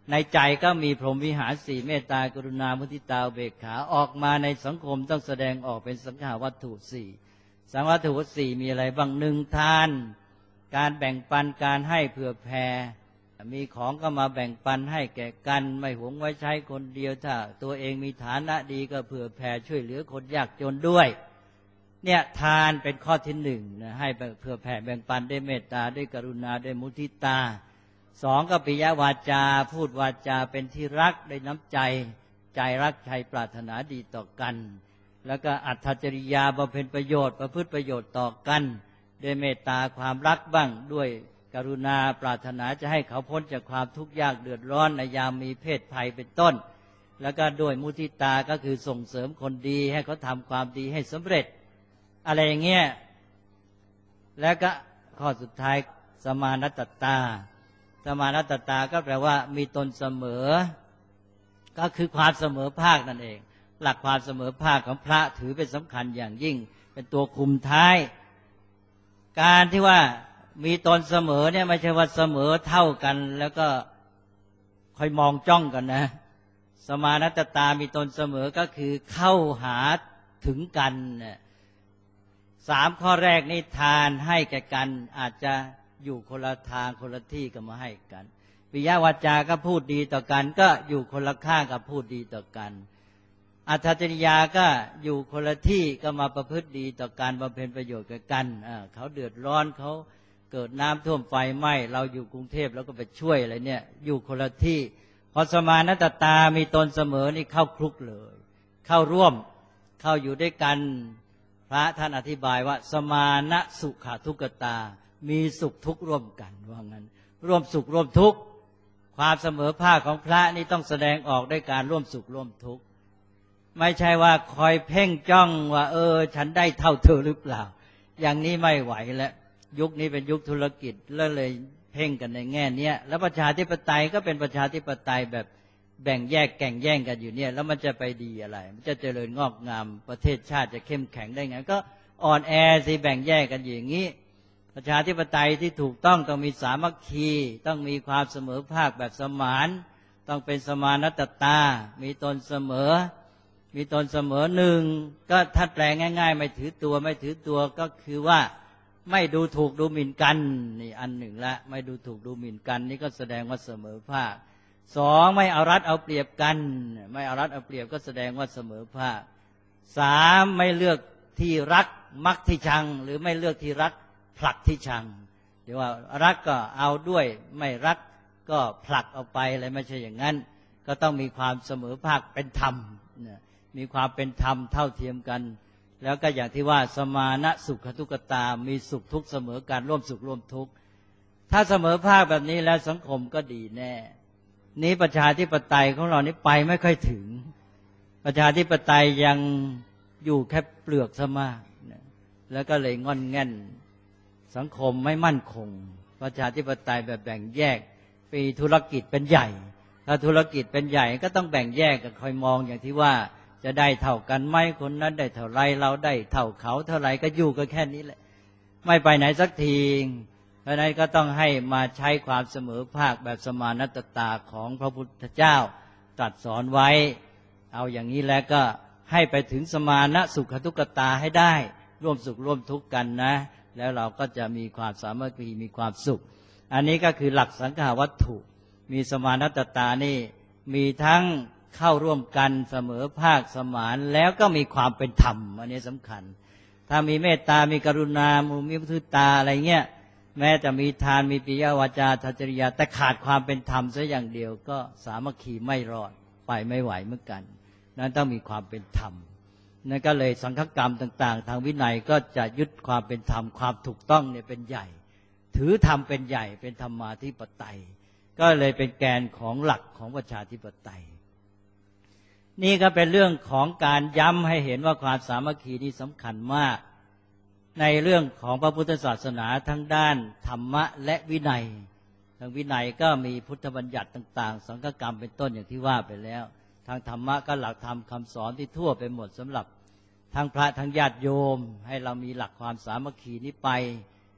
ในใจก็มีพรหมวิหารสี่เมตตากรุณามุทิตาอุเบกขาออกมาในสังคมต้องแสดงออกเป็นสังขาวัตถุสี่สังขาวัตถุสี่มีอะไรบ้างหนึ่งทานการแบ่งปันการให้เผื่อแผ่มีของก็มาแบ่งปันให้แก่กันไม่หวงไว้ใช้คนเดียวถ้าตัวเองมีฐานะดีก็เผื่อแผ่ช่วยเหลือคนยากจนด้วยเนี่ยทานเป็นข้อที่หนึ่งนะให้เผื่อแผ่แบ่งปันด้วยเมตตาด้วยกรุณาด้วยมุทิตาสองก็ปิยวาจาพูดวาจาเป็นที่รักได้น้ำใจใจรักใจปรารถนาดีต่อกันแล้วก็อัตถจริยาบำเพ็ญประโยชน์ประพฤติประโยชน์ต่อกันด้วยเมตตาความรักบ้างด้วยกรุณาปรารถนาจะให้เขาพ้นจากความทุกข์ยากเดือดร้อนในยามมีเพศภัยเป็นต้นแล้วก็ด้วยมุทิตาก็คือส่งเสริมคนดีให้เขาทำความดีให้สำเร็จอะไรอย่างเงี้ยแล้วก็ข้อสุดท้ายสมานัตตาสมานัตตาก็แปลว่ามีตนเสมอก็คือความเสมอภาคนั่นเองหลักความเสมอภาคของพระถือเป็นสำคัญอย่างยิ่งเป็นตัวคุมท้ายการที่ว่ามีตนเสมอเนี่ยไม่ใช่ว่าเสมอเท่ากันแล้วก็คอยมองจ้องกันนะสมานัตตามีตนเสมอก็คือเข้าหาถึงกันสามข้อแรกนี่ทานให้แก่กันอาจจะอยู่คนละทางคนละที่ก็มาให้กันปิยวาจาก็พูดดีต่อกันก็อยู่คนละข้างกับพูดดีต่อกันอัตถจริยาก็อยู่คนละที่ก็มาประพฤติดีต่อการบำเพ็ญประโยชน์กับกันเขาเดือดร้อนเขาเกิดน้ำท่วมไฟไหม้เราอยู่กรุงเทพแล้วก็ไปช่วยอะไรเนี่ยอยู่คนละที่พอสมานัตตามีตนเสมอนี่เข้าคลุกเลยเข้าร่วมเข้าอยู่ด้วยกันพระท่านอธิบายว่าสมานะสุขทุกตามีสุขทุกข์ร่วมกันว่างั้นร่วมสุขร่วมทุกข์ความเสมอภาคของพระนี่ต้องแสดงออกด้วยการร่วมสุขร่วมทุกข์ไม่ใช่ว่าคอยเพ่งจ้องว่าฉันได้เท่าเธอหรือเปล่าอย่างนี้ไม่ไหวแล้วยุคนี้เป็นยุคธุรกิจแล้วเลยเพ่งกันในแง่นี้แล้วประชาธิปไตยก็เป็นประชาธิปไตยแบบแบ่งแยกแข่งแย่งกันอยู่เนี่ยแล้วมันจะไปดีอะไรมันจะเจริญงอกงามประเทศชาติจะเข้มแข็งได้ไงก็อ่อนแอสิแบ่งแยกกันอย่างนี้ประชาธิปไตยที่ถูกต้องมีสามัคคีต้องมีความเสมอภาคแบบสมานต้องเป็นสมานัตตามีตนเสมอมีตนเสมอหนึ่งก็ถ้าแปลง่ายๆไม่ถือตัวก็คือว่าไม่ดูถูกดูหมิ่นกันนี่อันหนึ่งละไม่ดูถูกดูหมิ่นกันนี่ก็แสดงว่าเสมอภาคสองไม่เอารัดเอาเปรียบกันไม่เอารัดเอาเปรียบก็แสดงว่าเสมอภาคสามไม่เลือกที่รักมักที่ชังหรือไม่เลือกที่รักผลักที่ชังเดี๋ยวว่ารักก็เอาด้วยไม่รักก็ผลักเอาไปอะไรไม่ใช่อย่างนั้นก็ต้องมีความเสมอภาคเป็นธรรมมีความเป็นธรรมเท่าเทียมกันแล้วก็อย่างที่ว่าสมานะสุขทุกตามีสุขทุกข์เสมอกันร่วมสุขร่วมทุกข์ถ้าเสมอภาคแบบนี้แล้วสังคมก็ดีแน่นี้ประชาธิปไตยของเรานี่ไปไม่ค่อยถึงประชาธิปไตยยังอยู่แค่เปลือกซะมากแล้วก็เลยงอนแง่นสังคมไม่มั่นคงประชาธิปไตยแบบแบ่งแยกปีธุรกิจเป็นใหญ่ถ้าธุรกิจเป็นใหญ่ก็ต้องแบ่งแยกกันคอยมองอย่างที่ว่าจะได้เท่ากันไหมคนนั้นได้เท่าไรเราได้เท่าเขาเท่าไรก็อยู่กันแค่นี้แหละไม่ไปไหนสักทีเพราะนั้นก็ต้องให้มาใช้ความเสมอภาคแบบสมานัตตาของพระพุทธเจ้าตรัสสอนไว้เอาอย่างนี้แล้วก็ให้ไปถึงสมานะสุขทุกตาให้ได้ร่วมสุขร่วมทุกข์กันนะแล้วเราก็จะมีความสามัคคีมีความสุขอันนี้ก็คือหลักสังขาวัตถุมีสมานัตตานี่มีทั้งเข้าร่วมกันเสมอภาคสมานแล้วก็มีความเป็นธรรมอันนี้สำคัญถ้ามีเมตตามีกรุณามีมุทิตาอะไรเงี้ยแม้จะมีทานมีปิยวาจาทัจริยาแต่ขาดความเป็นธรรมซะอย่างเดียวก็สามัคคีไม่รอดไปไม่ไหวเหมือนกันนั้นต้องมีความเป็นธรรมนั่นก็เลยสังฆกรรมต่างๆทางวินัยก็จะยึดความเป็นธรรมความถูกต้องเนี่ยเป็นใหญ่ถือธรรมเป็นใหญ่เป็นธรรมาธิปไตยก็เลยเป็นแกนของหลักของประชาธิปไตยนี่ก็เป็นเรื่องของการย้ำให้เห็นว่าความสามัคคีนี่สำคัญมากในเรื่องของพระพุทธศาสนาทั้งด้านธรรมะและวินัยทางวินัยก็มีพุทธบัญญัติต่างๆสังฆกรรมเป็นต้นอย่างที่ว่าไปแล้วทางธรรมะก็หลักธรรมคำสอนที่ทั่วไปหมดสำหรับทั้งพระทั้งญาติโยมให้เรามีหลักความสามัคคีนี้ไป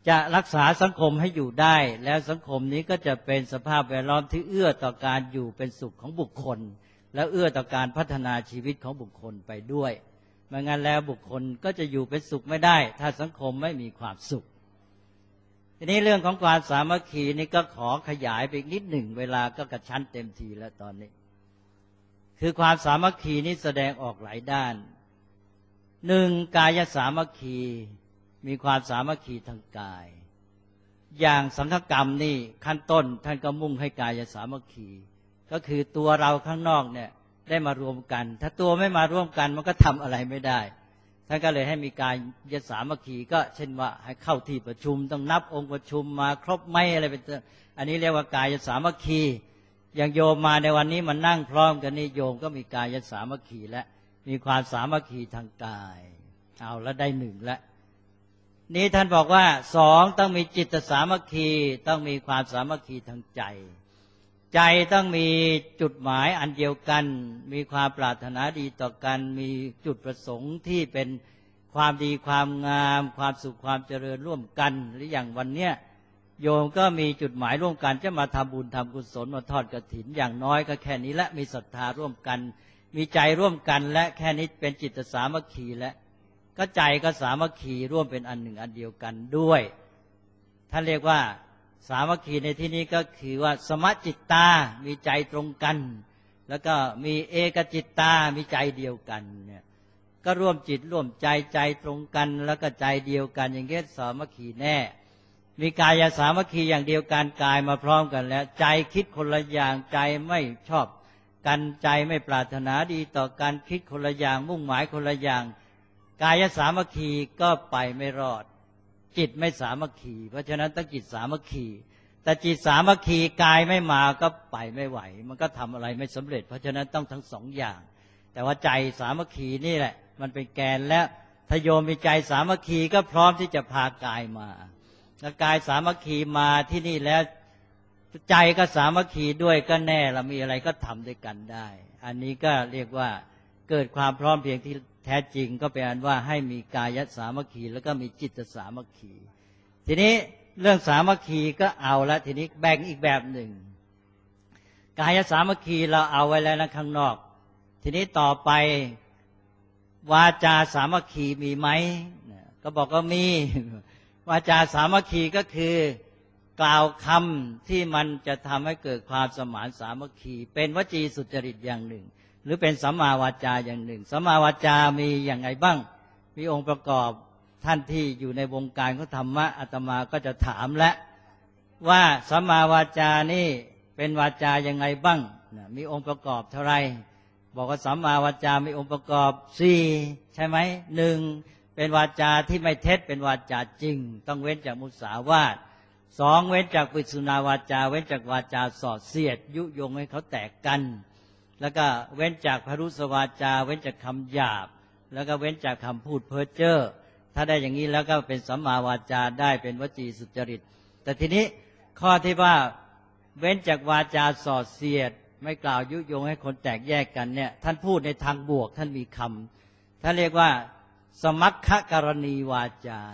จะรักษาสังคมให้อยู่ได้แล้วสังคมนี้ก็จะเป็นสภาพแวดล้อมที่เอื้อต่อการอยู่เป็นสุขของบุคคลและเอื้อต่อการพัฒนาชีวิตของบุคคลไปด้วยไม่งั้นแล้วบุคคลก็จะอยู่เป็นสุขไม่ได้ถ้าสังคมไม่มีความสุขทีนี้เรื่องของความสามัคคีนี่ก็ขอขยายไปอีกนิดหนึ่งเวลาก็กระชั้นเต็มทีแล้วตอนนี้คือความสามัคคีนี้แสดงออกหลายด้านหนึ่งกายสามัคคีมีความสามัคคีทางกายอย่างสังฆกรรมนี่ขั้นต้นท่านก็มุ่งให้กายสามัคคีก็คือตัวเราข้างนอกเนี่ยได้มารวมกันถ้าตัวไม่มาร่วมกันมันก็ทำอะไรไม่ได้ท่านก็เลยให้มีกายสามัคคีก็เช่นว่าให้เข้าที่ประชุมต้องนับองค์ประชุมมาครบไหมอะไรเป็นต้นอันนี้เรียกว่ากายสามัคคีอย่างโยมมาในวันนี้มันนั่งพร้อมกันนี่โยมก็มีกายสามัคคีและมีความสามัคคีทางกายเอาแล้วได้หนึ่งแล้วนี้ท่านบอกว่าสองต้องมีจิตสามัคคีต้องมีความสามัคคีทางใจใจต้องมีจุดหมายอันเดียวกันมีความปรารถนาดีต่อกันมีจุดประสงค์ที่เป็นความดีความงามความสุขความเจริญร่วมกันหรืออย่างวันเนี้ยโยมก็มีจุดหมายร่วมกันจะมาทำบุญทำกุศลมาทอดกฐินอย่างน้อยก็แค่นี้และมีศรัทธาร่วมกันมีใจร่วมกันและแค่นี้เป็นจิตสามัคคีและก็ใจก็สามัคคีร่วมเป็นอันหนึ่งอันเดียวกันด้วยท่านเรียกว่าสามัคคีในที่นี้ก็คือว่าสมจิตตามีใจตรงกันแล้วก็มีเอกจิตตามีใจเดียวกันเนี่ยก็ร่วมจิตร่วมใจใจตรงกันแล้วก็ใจเดียวกันอย่างเงี้ยสามัคคีแน่มีกายสามัคคีอย่างเดียวกันกายมาพร้อมกันแล้วใจคิดคนละอย่างใจไม่ชอบกันใจไม่ปรารถนาดีต่อการคิดคนละอย่างมุ่งหมายคนละอย่างกายสามัคคีก็ไปไม่รอดจิตไม่สามัคคีเพราะฉะนั้นต้องจิตสามัคคีแต่จิตสามัคคีกายไม่มาก็ไปไม่ไหวมันก็ทำอะไรไม่สำเร็จเพราะฉะนั้นต้องทั้งสองอย่างแต่ว่าใจสามัคคีนี่แหละมันเป็นแกนและถ้าโยมมีใจสามัคคีก็พร้อมที่จะพากายมาถ้ากายสามัคคีมาที่นี่แล้วใจก็สามัคคีด้วยก็แน่ละมีอะไรก็ทำด้วยกันได้อันนี้ก็เรียกว่าเกิดความพร้อมเพรียงที่แท้จริงก็เป็นอันว่าให้มีกายสามัคคีแล้วก็มีจิตสามัคคีทีนี้เรื่องสามัคคีก็เอาละทีนี้แบ่งอีกแบบหนึ่งกายสามัคคีเราเอาไว้แล้วนะข้างนอกทีนี้ต่อไปวาจาสามัคคีมีไหมก็บอกว่ามีวาจาสามัคคีก็คือกล่าวคำที่มันจะทำให้เกิดความสมานสามัคคีเป็นวจีสุจริตอย่างหนึ่งหรือเป็นสัมมาวาจาอย่างหนึ่งสัมมาวาจามีอย่างไรบ้างมีองค์ประกอบท่านที่อยู่ในวงการของธรรมะอาตมาก็จะถามและว่าสัมมาวาจานี่เป็นวาจายังไงบ้างมีองค์ประกอบเท่าไรบอกว่าสัมมาวาจามีองค์ประกอบ4ใช่ไหมหนึ่งเป็นวาจาที่ไม่เท็จเป็นวาจาจริงต้องเว้นจากมุสาวาทสองเว้นจากปิสุนาวาจาเว้นจากวาจาส่อเสียดยุยงให้เขาแตกกันแล้วก็เว้นจากพรุสวาจาเว้นจากคำหยาบแล้วก็เว้นจากคำพูดเพ้อเจ้อถ้าได้อย่างนี้แล้วก็เป็นสัมมาวาจาได้เป็นวจีสุจริตแต่ทีนี้ข้อที่ว่าเว้นจากวาจาส่อเสียดไม่กล่าวยุยงให้คนแตกแยกกันเนี่ยท่านพูดในทางบวกท่านมีคำท่านเรียกว่าสมัคคกรณีวาจา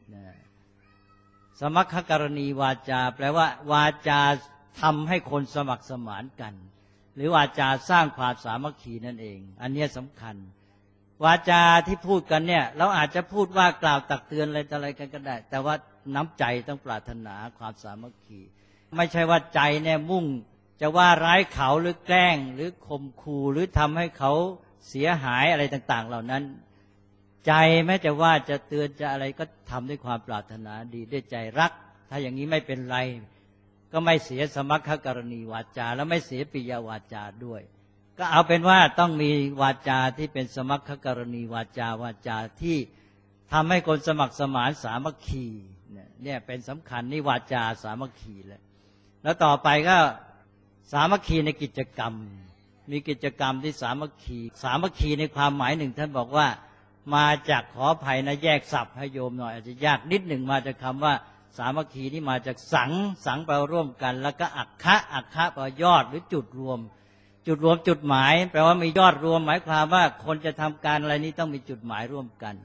สมัคคกรณีวาจาแปลว่าวาจาทำให้คนสมัครสมานกันหรือวาจาสร้างความสามัคคีนั่นเองอันนี้สำคัญวาจาที่พูดกันเนี่ยเราอาจจะพูดว่ากล่าวตักเตือนอะไรกันก็ได้แต่ว่าน้ำใจต้องปรารถนาความสามัคคีไม่ใช่ว่าใจเนี่ยมุ่งจะว่าร้ายเขาหรือแกล้งหรือข่มขู่หรือทำให้เขาเสียหายอะไรต่างๆเหล่านั้นใจแม้จะว่าจะเตือนจะอะไรก็ทำด้วยความปรารถนาดีด้วยใจรักถ้าอย่างนี้ไม่เป็นไรก็ไม่เสียสมัคคกรณีวาจาแล้วไม่เสียปิยวาจาด้วยก็เอาเป็นว่าต้องมีวาจาที่เป็นสมัคคกรณีวาจาวาจาที่ทำให้คนสมัครสมานสามัคคีเนี่ยเป็นสำคัญนี่วาจาสามัคคีแล้วต่อไปก็สามัคคีในกิจกรรมมีกิจกรรมที่สามัคคีในความหมายหนึ่งท่านบอกว่ามาจากขออภัยนะแยกศัพท์ให้โยมหน่อยอาจจะยากนิดหนึ่งมาจากคำว่าสามัคคีนี่มาจากสังแปลร่วมกันแล้วก็อักคะแปลยอดหรือจุดรวมจุดหมายแปลว่ามียอดรวมหมายความว่าคนจะทำการอะไรนี้ต้องมีจุดหมายร่วมกัน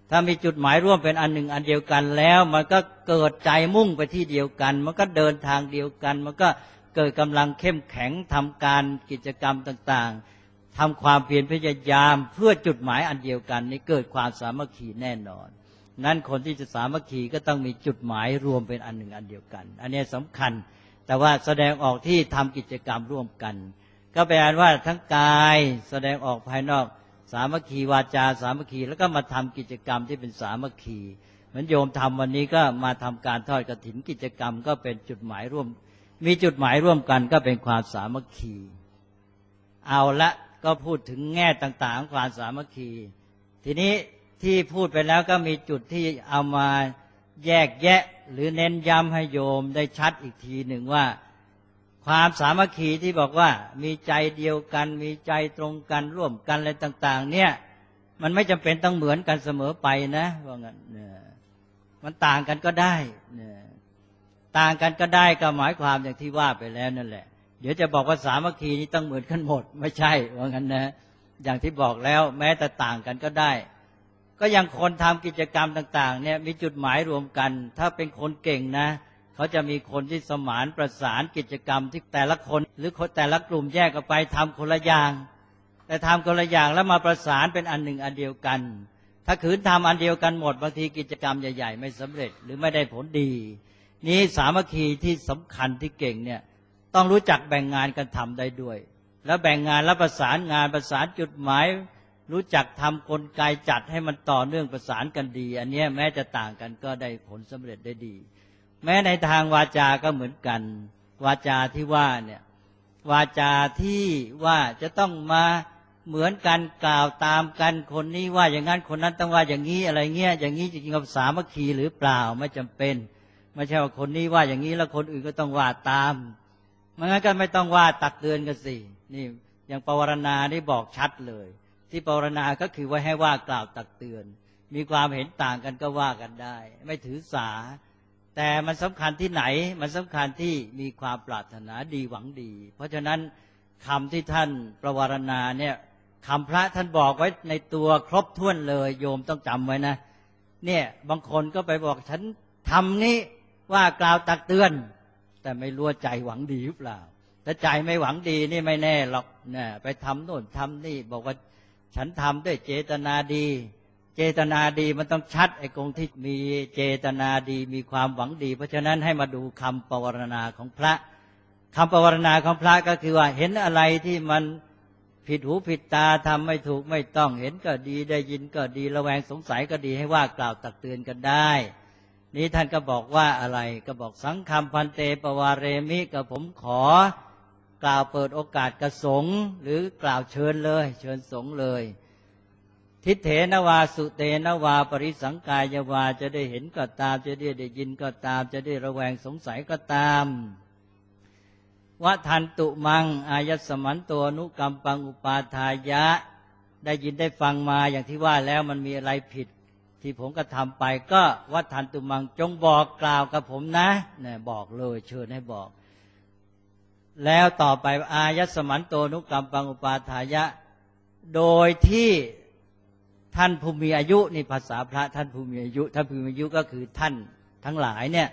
ถ้ามีจุดหมายร่วมเป็นอันหนึ่งอันเดียวกันแล้วมันก็เกิดใจมุ่งไปที่เดียวกันมันก็เดินทางเดียวกันมันก็เกิดกำลังเข้มแข็งทำการกิจกรรมต่างๆทำความเพียรพยายามเพื่อจุดหมายอันเดียวกันนี้เกิดความสามัคคีแน่นอนนั้นคนที่จะสามัคคีก็ต้องมีจุดหมายรวมเป็นอันหนึ่งอันเดียวกันอันนี้สำคัญแต่ว่าแสดงออกที่ทำกิจกรรมร่วมกันก็แปลว่าทั้งกายแสดงออกภายนอกสามัคคีวาจาสามัคคีแล้วก็มาทำกิจกรรมที่เป็นสามัคคีเหมือนโยมทำวันนี้ก็มาทำการทอดกฐินกิจกรรมก็เป็นจุดหมายร่วมมีจุดหมายร่วมกันก็เป็นความสามัคคีเอาละก็พูดถึงแง่ต่างๆของความสามัคคีทีนี้ที่พูดไปแล้วก็มีจุดที่เอามาแยกแยะหรือเน้นย้ำให้โยมได้ชัดอีกทีหนึ่งว่าความสามัคคีที่บอกว่ามีใจเดียวกันมีใจตรงกันร่วมกันอะไรต่างๆเนี่ยมันไม่จำเป็นต้องเหมือนกันเสมอไปนะว่างั้นมันต่างกันก็ได้ต่างกันก็ได้ก็หมายความอย่างที่ว่าไปแล้วนั่นแหละเดี๋ยวจะบอกว่าสามัคคีนี้ต้องเหมือนกันหมดไม่ใช่ว่างั้นนะอย่างที่บอกแล้วแม้แต่ต่างกันก็ได้ก็ยังคนทำกิจกรรมต่างๆเนี่ยมีจุดหมายรวมกันถ้าเป็นคนเก่งนะเขาจะมีคนที่สมานประสานกิจกรรมที่แต่ละคนหรือแต่ละกลุ่มแยกออกไปทำคนละอย่างแต่ทำคนละอย่างแล้วมาประสานเป็นอันหนึ่งอันเดียวกันถ้าขืนทำอันเดียวกันหมดบางทีกิจกรรมใหญ่ๆไม่สำเร็จหรือไม่ได้ผลดีนี้สามัคคีที่สำคัญที่เก่งเนี่ยต้องรู้จักแบ่งงานกันทำได้ด้วยแล้วแบ่งงานและประสานงานประสานจุดหมายรู้จักทำกลไกจัดให้มันต่อเนื่องประสานกันดีอันนี้แม้จะต่างกันก็ได้ผลสำเร็จได้ดีแม้ในทางวาจาก็เหมือนกันวาจาที่ว่าเนี่ยวาจาที่ว่าจะต้องมาเหมือนกันกล่าวตามกันคนนี้ว่าอย่างนั้นคนนั้นต้องว่าอย่างนี้อะไรเงี้ยอย่างนี้จริงๆกับสามัคคีหรือเปล่าไม่จำเป็นไม่ใช่ว่าคนนี้ว่าอย่างนี้แล้วคนอื่นก็ต้องว่าตามมันงั้นก็ไม่ต้องว่าตักเตือนกันสินี่อย่างปวารณานี่บอกชัดเลยที่ปวารณาก็คือว่าให้ว่ากล่าวตักเตือนมีความเห็นต่างกันก็ว่ากันได้ไม่ถือสาแต่มันสำคัญที่ไหนมันสำคัญที่มีความปรารถนาดีหวังดีเพราะฉะนั้นคำที่ท่านประวารณาเนี่ยคำพระท่านบอกไว้ในตัวครบถ้วนเลยโยมต้องจำไว้นะเนี่ยบางคนก็ไปบอกฉันทำนี้ว่ากล่าวตักเตือนแต่ไม่รู้ใจหวังดีหรือเปล่าถ้าใจไม่หวังดีนี่ไม่แน่หรอกเนี่ยไปทำโน่นทำนี่บอกว่าฉันทำด้วยเจตนาดีเจตนาดีมันต้องชัดไอ้กงที่มีเจตนาดีมีความหวังดีเพราะฉะนั้นให้มาดูคำปวารณาของพระคำปวารณาของพระก็คือว่าเห็นอะไรที่มันผิดหูผิดตาทำไม่ถูกไม่ต้องเห็นก็ดีได้ยินก็ดีระแวงสงสัยก็ดีให้ว่ากล่าวตักเตือนกันได้นี้ท่านก็บอกว่าอะไรก็บอกสังฆัมพันเตปวาเรมิกับผมขอกล่าวเปิดโอกาสกระสงฆ์หรือกล่าวเชิญเลยเชิญสงฆ์เลยทิฏเถนวาสุเตนวาปริสังกายวาจะได้เห็นก็ตามจะได้ยินก็ตามจะได้ระแวงสงสัยก็ตามวะทันตุมังอายัสสมันตัวนุกรรมปังอุปาทายะได้ยินได้ฟังมาอย่างที่ว่าแล้วมันมีอะไรผิดที่ผมก็ทำไปก็วะทันตุมังจงบอกกล่าวกับผมนะเนี่ยบอกเลยเชิญให้บอกแล้วต่อไปอายัสสมันโตนุกรรมปังอุปาทายะโดยที่ท่านผู้มีอายุนี่ภาษาพระท่านผู้มีอายุท่านผู้มีอายุก็คือท่านทั้งหลายเนี่ย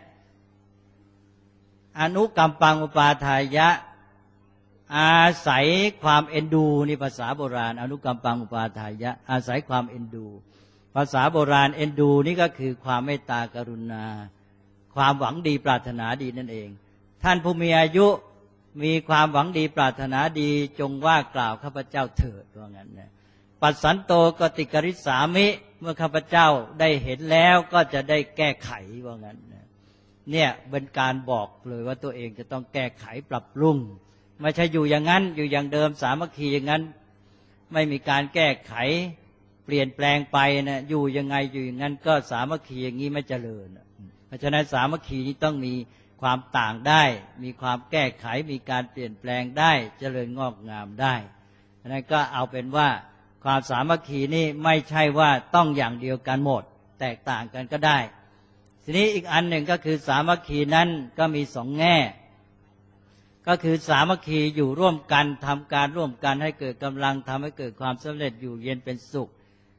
อนุกรรมปังอุปาทายะอาศัยความเอ็นดูนี่ภาษาโบราณอนุกรรมปังอุปาทายะอาศัยความเอ็นดูภาษาโบราณเอ็นดูนี่ก็คือความเมตตากรุณาความหวังดีปรารถนาดีนั่นเองท่านผู้มีอายุมีความหวังดีปรารถนาดีจงว่ากล่าวข้าพเจ้าเถิดว่างั้นนะปัสสันโตกติกริสามิเมื่อข้าพเจ้าได้เห็นแล้วก็จะได้แก้ไขว่างั้นเนี่ยเป็นการบอกเลยว่าตัวเองจะต้องแก้ไขปรับปรุงไม่ใช่อยู่อย่างนั้นอยู่อย่างเดิมสามัคคีอย่างนั้นไม่มีการแก้ไขเปลี่ยนแปลงไปนะอยู่ยังไงอยู่อย่างนั้นก็สามัคคีอย่างนี้ไม่เจริญเพราะฉะนั้นสามัคคีนี้ต้องมีความต่างได้มีความแก้ไขมีการเปลี่ยนแปลงได้เจริญงอกงามได้ฉะนั้นก็เอาเป็นว่าความสามัคคีนี่ไม่ใช่ว่าต้องอย่างเดียวกันหมดแตกต่างกันก็ได้ทีนี้อีกอันหนึ่งก็คือสามัคคีนั้นก็มีสองแง่ก็คือสามัคคีอยู่ร่วมกันทำการร่วมกันให้เกิดกำลังทำให้เกิดความสำเร็จอยู่เย็นเป็นสุข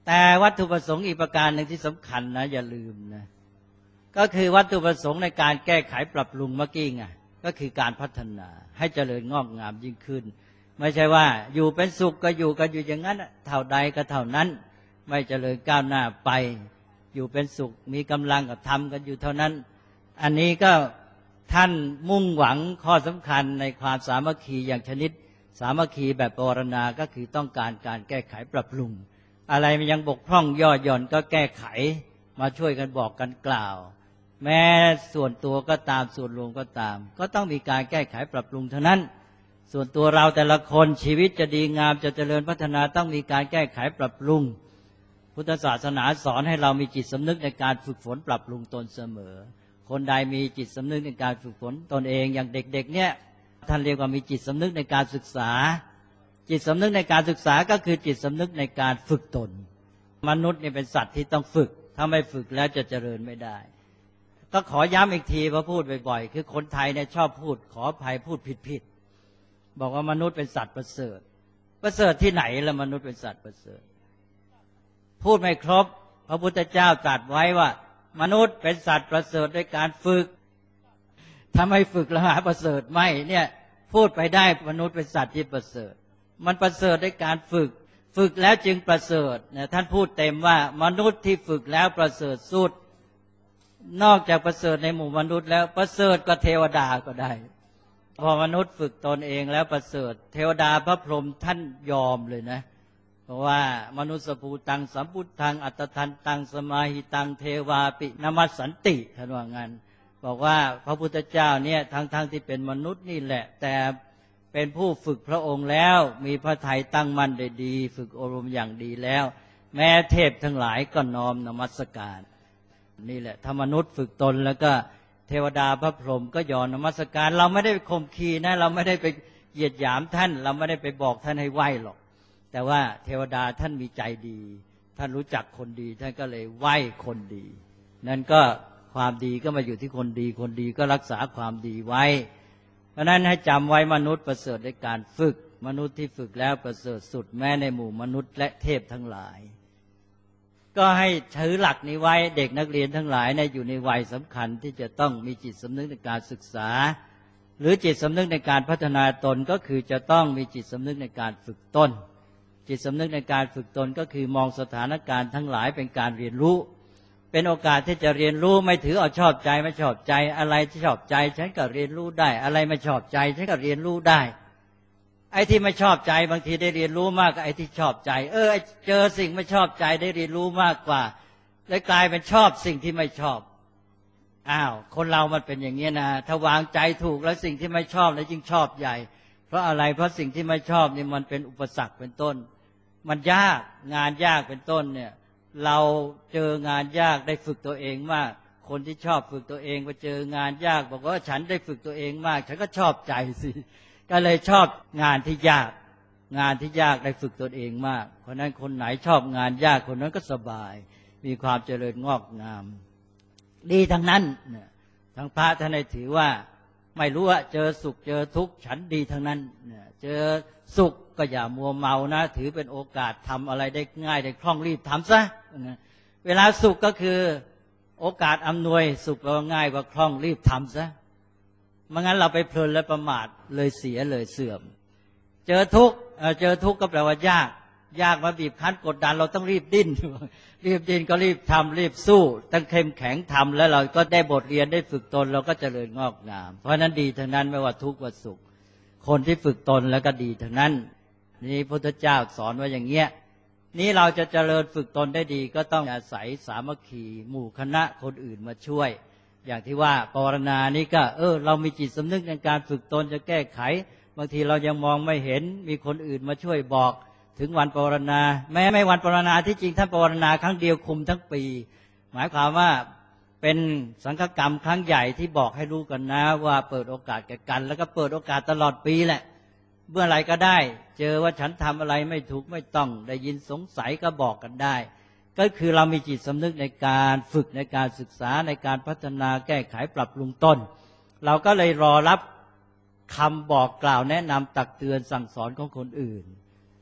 แต่วัตถุประสงค์อีกประการหนึ่งที่สำคัญนะอย่าลืมนะก็คือวัตถุประสงค์ในการแก้ไขปรับปรุงเมื่อกี้ไงก็คือการพัฒนาให้เจริญงอกงามยิ่งขึ้นไม่ใช่ว่าอยู่เป็นสุขก็อยู่อย่างนั้นเท่าใดก็เท่านั้นไม่เจริญก้าวหน้าไปอยู่เป็นสุขมีกำลังก็ทำกันอยู่เท่านั้นอันนี้ก็ท่านมุ่งหวังข้อสำคัญในความสามัคคีอย่างชนิดสามัคคีแบบปวารณาก็คือต้องการการแก้ไขปรับปรุงอะไรมันยังบกพร่องย่อหย่อนก็แก้ไขมาช่วยกันบอกกันกล่าวแม้ส่วนตัวก็ตามส่วนรวมก็ตามก็ต้องมีการแก้ไขปรับปรุงเท่านั้นส่วนตัวเราแต่ละคนชีวิตจะดีงามจะเจริญพัฒนาต้องมีการแก้ไขปรับปรุงพุทธศาสนาสอนให้เรามีจิตสำนึกในการฝึกฝนปรับปรุงตนเสมอคนใดมีจิตสำนึกในการฝึกฝนตนเองอย่างเด็กๆเนี่ยท่านเรียกว่ามีจิตสำนึกในการศึกษาจิตสำนึกในการศึกษาก็คือจิตสำนึกในการฝึกตนมนุษย์เนี่ยเป็นสัตว์ที่ต้องฝึกถ้าไม่ฝึกแล้วจะเจริญไม่ได้ก็ขอย้ำอีกทีเพราะพูดบ่อยๆคือคนไทยเนี่ยชอบพูดขออภัยพูดผิดๆบอกว่ามนุษย์เป็นสัตว์ประเสริฐประเสริฐที่ไหนล่ะมนุษย์เป็นสัตว์ประเสริฐพูดไม่ครบพระพุทธเจ้าตรัสไว้ว่ามนุษย์เป็นสัตว์ประเสริฐด้วยการฝึกถ้าไม่ฝึกแล้วหาประเสริฐไม่เนี่ยพูดไปได้มนุษย์เป็นสัตว์ที่ประเสริฐมันประเสริฐด้วยการฝึกแล้วจึงประเสริฐเนี่ยท่านพูดเต็มว่ามนุษย์ที่ฝึกแล้วประเสริฐสุดนอกจากประเสริฐในหมู่มนุษย์แล้วประเสริฐก็เทวดาก็ได้พอมนุษย์ฝึกตนเองแล้วประเสริฐเทวดาพระพรหมท่านยอมเลยนะเพราะว่ามนุสภูตังสัมพุทธังอัตถันตังสมาหิตังเทวาปินมัสสันติท่านว่างั้นบอกว่าพระพุทธเจ้าเนี่ยทั้งที่เป็นมนุษย์นี่แหละแต่เป็นผู้ฝึกพระองค์แล้วมีพระทัยตั้งมั่นได้ดีฝึกอบรมอย่างดีแล้วแม้เทพทั้งหลายก็น้อมนมัสการนี่แหละถ้ามนุษย์ฝึกตนแล้วก็เทวดาพระพรหมก็ยอมนมัสการเราไม่ได้ไปข่มขีนะเราไม่ได้ไปเหยียดหยามท่านเราไม่ได้ไปบอกท่านให้ไหว้หรอกแต่ว่าเทวดาท่านมีใจดีท่านรู้จักคนดีท่านก็เลยไหว้คนดีนั่นก็ความดีก็มาอยู่ที่คนดีคนดีก็รักษาความดีไว้เพราะนั้นให้จำไว้มนุษย์ประเสริฐในการฝึกมนุษย์ที่ฝึกแล้วประเสริฐสุดแม้ในหมู่มนุษย์และเทพทั้งหลายก็ให้ถือหลักนี้ไว้เด็กนักเรียนทั้งหลายเนี่ยอยู่ในวัยสำคัญที่จะต้องมีจิตสำนึกในการศึกษาหรือจิตสำนึกในการพัฒนาตนก็คือจะต้องมีจิตสำนึกในการฝึกตนจิตสำนึกในการฝึกตนก็คือมองสถานการณ์ทั้งหลายเป็นการเรียนรู้เป็นโอกาสที่จะเรียนรู้ไม่ถือเอาชอบใจไม่ชอบใจอะไรที่ชอบใจฉันก็เรียนรู้ได้อะไรไม่ชอบใจฉันก็เรียนรู้ได้ไอ้ที่ไม่ชอบใจบางทีได้เรียนรู้มากกว่าไอ้ที่ชอบใจเจอสิ่งไม่ชอบใจได้เรียนรู้มากกว่าเลยกลายเป็นชอบสิ่งที่ไม่ชอบคนเรามันเป็นอย่างนี้นะถ้าวางใจถูกแล้วสิ่งที่ไม่ชอบแล้วยิ่งชอบใหญ่เพราะอะไรเพราะสิ่งที่ไม่ชอบนี่มันเป็นอุปสรรคเป็นต้นมันยากงานยากเป็นต้นเนี่ยเราเจองานยากได้ฝึกตัวเองมากคนที่ชอบฝึกตัวเองไปเจองานยากบอกว่าฉันได้ฝึกตัวเองมากฉันก็ชอบใจสิก็เลยชอบงานที่ยากได้ฝึกตัวเองมากเพราะนั้นคนไหนชอบงานยากคนนั้นก็สบายมีความเจริญงอกงามดีทั้งนั้นเนี่ยทั้งพระท่านได้ถือว่าไม่รู้ว่าเจอสุขเจอทุกข์ฉันดีทั้งนั้นเนี่ยเจอสุขก็อย่ามัวเมานะถือเป็นโอกาสทำอะไรได้ง่ายได้คล่องรีบทำซะเวลาสุขก็คือโอกาสอำนวยสุขเราง่ายกว่าคล่องรีบทำซะไม่งั้นเราไปเพลินและประมาทเลยเสียเลยเสื่อมเจอทุกข์ก็แปลว่ายากมาบีบคั้นกดดันเราต้องรีบดิ้นก็รีบทำรีบสู้ต้องเข้มแข็งทำแล้วเราก็ได้บทเรียนได้ฝึกตนเราก็เจริญงอกงามเพราะนั้นดีทั้งนั้นไม่ว่าทุกข์ว่าสุขคนที่ฝึกตนแล้วก็ดีทั้งนั้นนี่พระพุทธเจ้าสอนว่าอย่างเงี้ยนี่เราจะเจริญฝึกตนได้ดีก็ต้องอาศัยสามัคคีหมู่คณะคนอื่นมาช่วยอย่างที่ว่าปวารณานี่ก็เรามีจิตสำนึกในการฝึกตนจะแก้ไขบางทีเรายังมองไม่เห็นมีคนอื่นมาช่วยบอกถึงวันปวารณาแม้ไม่วันปวารณาที่จริงท่านปวารณาครั้งเดียวคุมทั้งปีหมายความว่าเป็นสังฆกรรมครั้งใหญ่ที่บอกให้รู้กันนะว่าเปิดโอกาสแก่กันแล้วก็เปิดโอกาสตลอดปีแหละเมื่อไรก็ได้เจอว่าฉันทำอะไรไม่ถูกไม่ต้องได้ยินสงสัยก็บอกกันได้ก็คือเรามีจิตสำนึกในการฝึกในการศึกษาในการพัฒนาแก้ไขปรับปรุงตนเราก็เลยรอรับคำบอกกล่าวแนะนำตักเตือนสั่งสอนของคนอื่น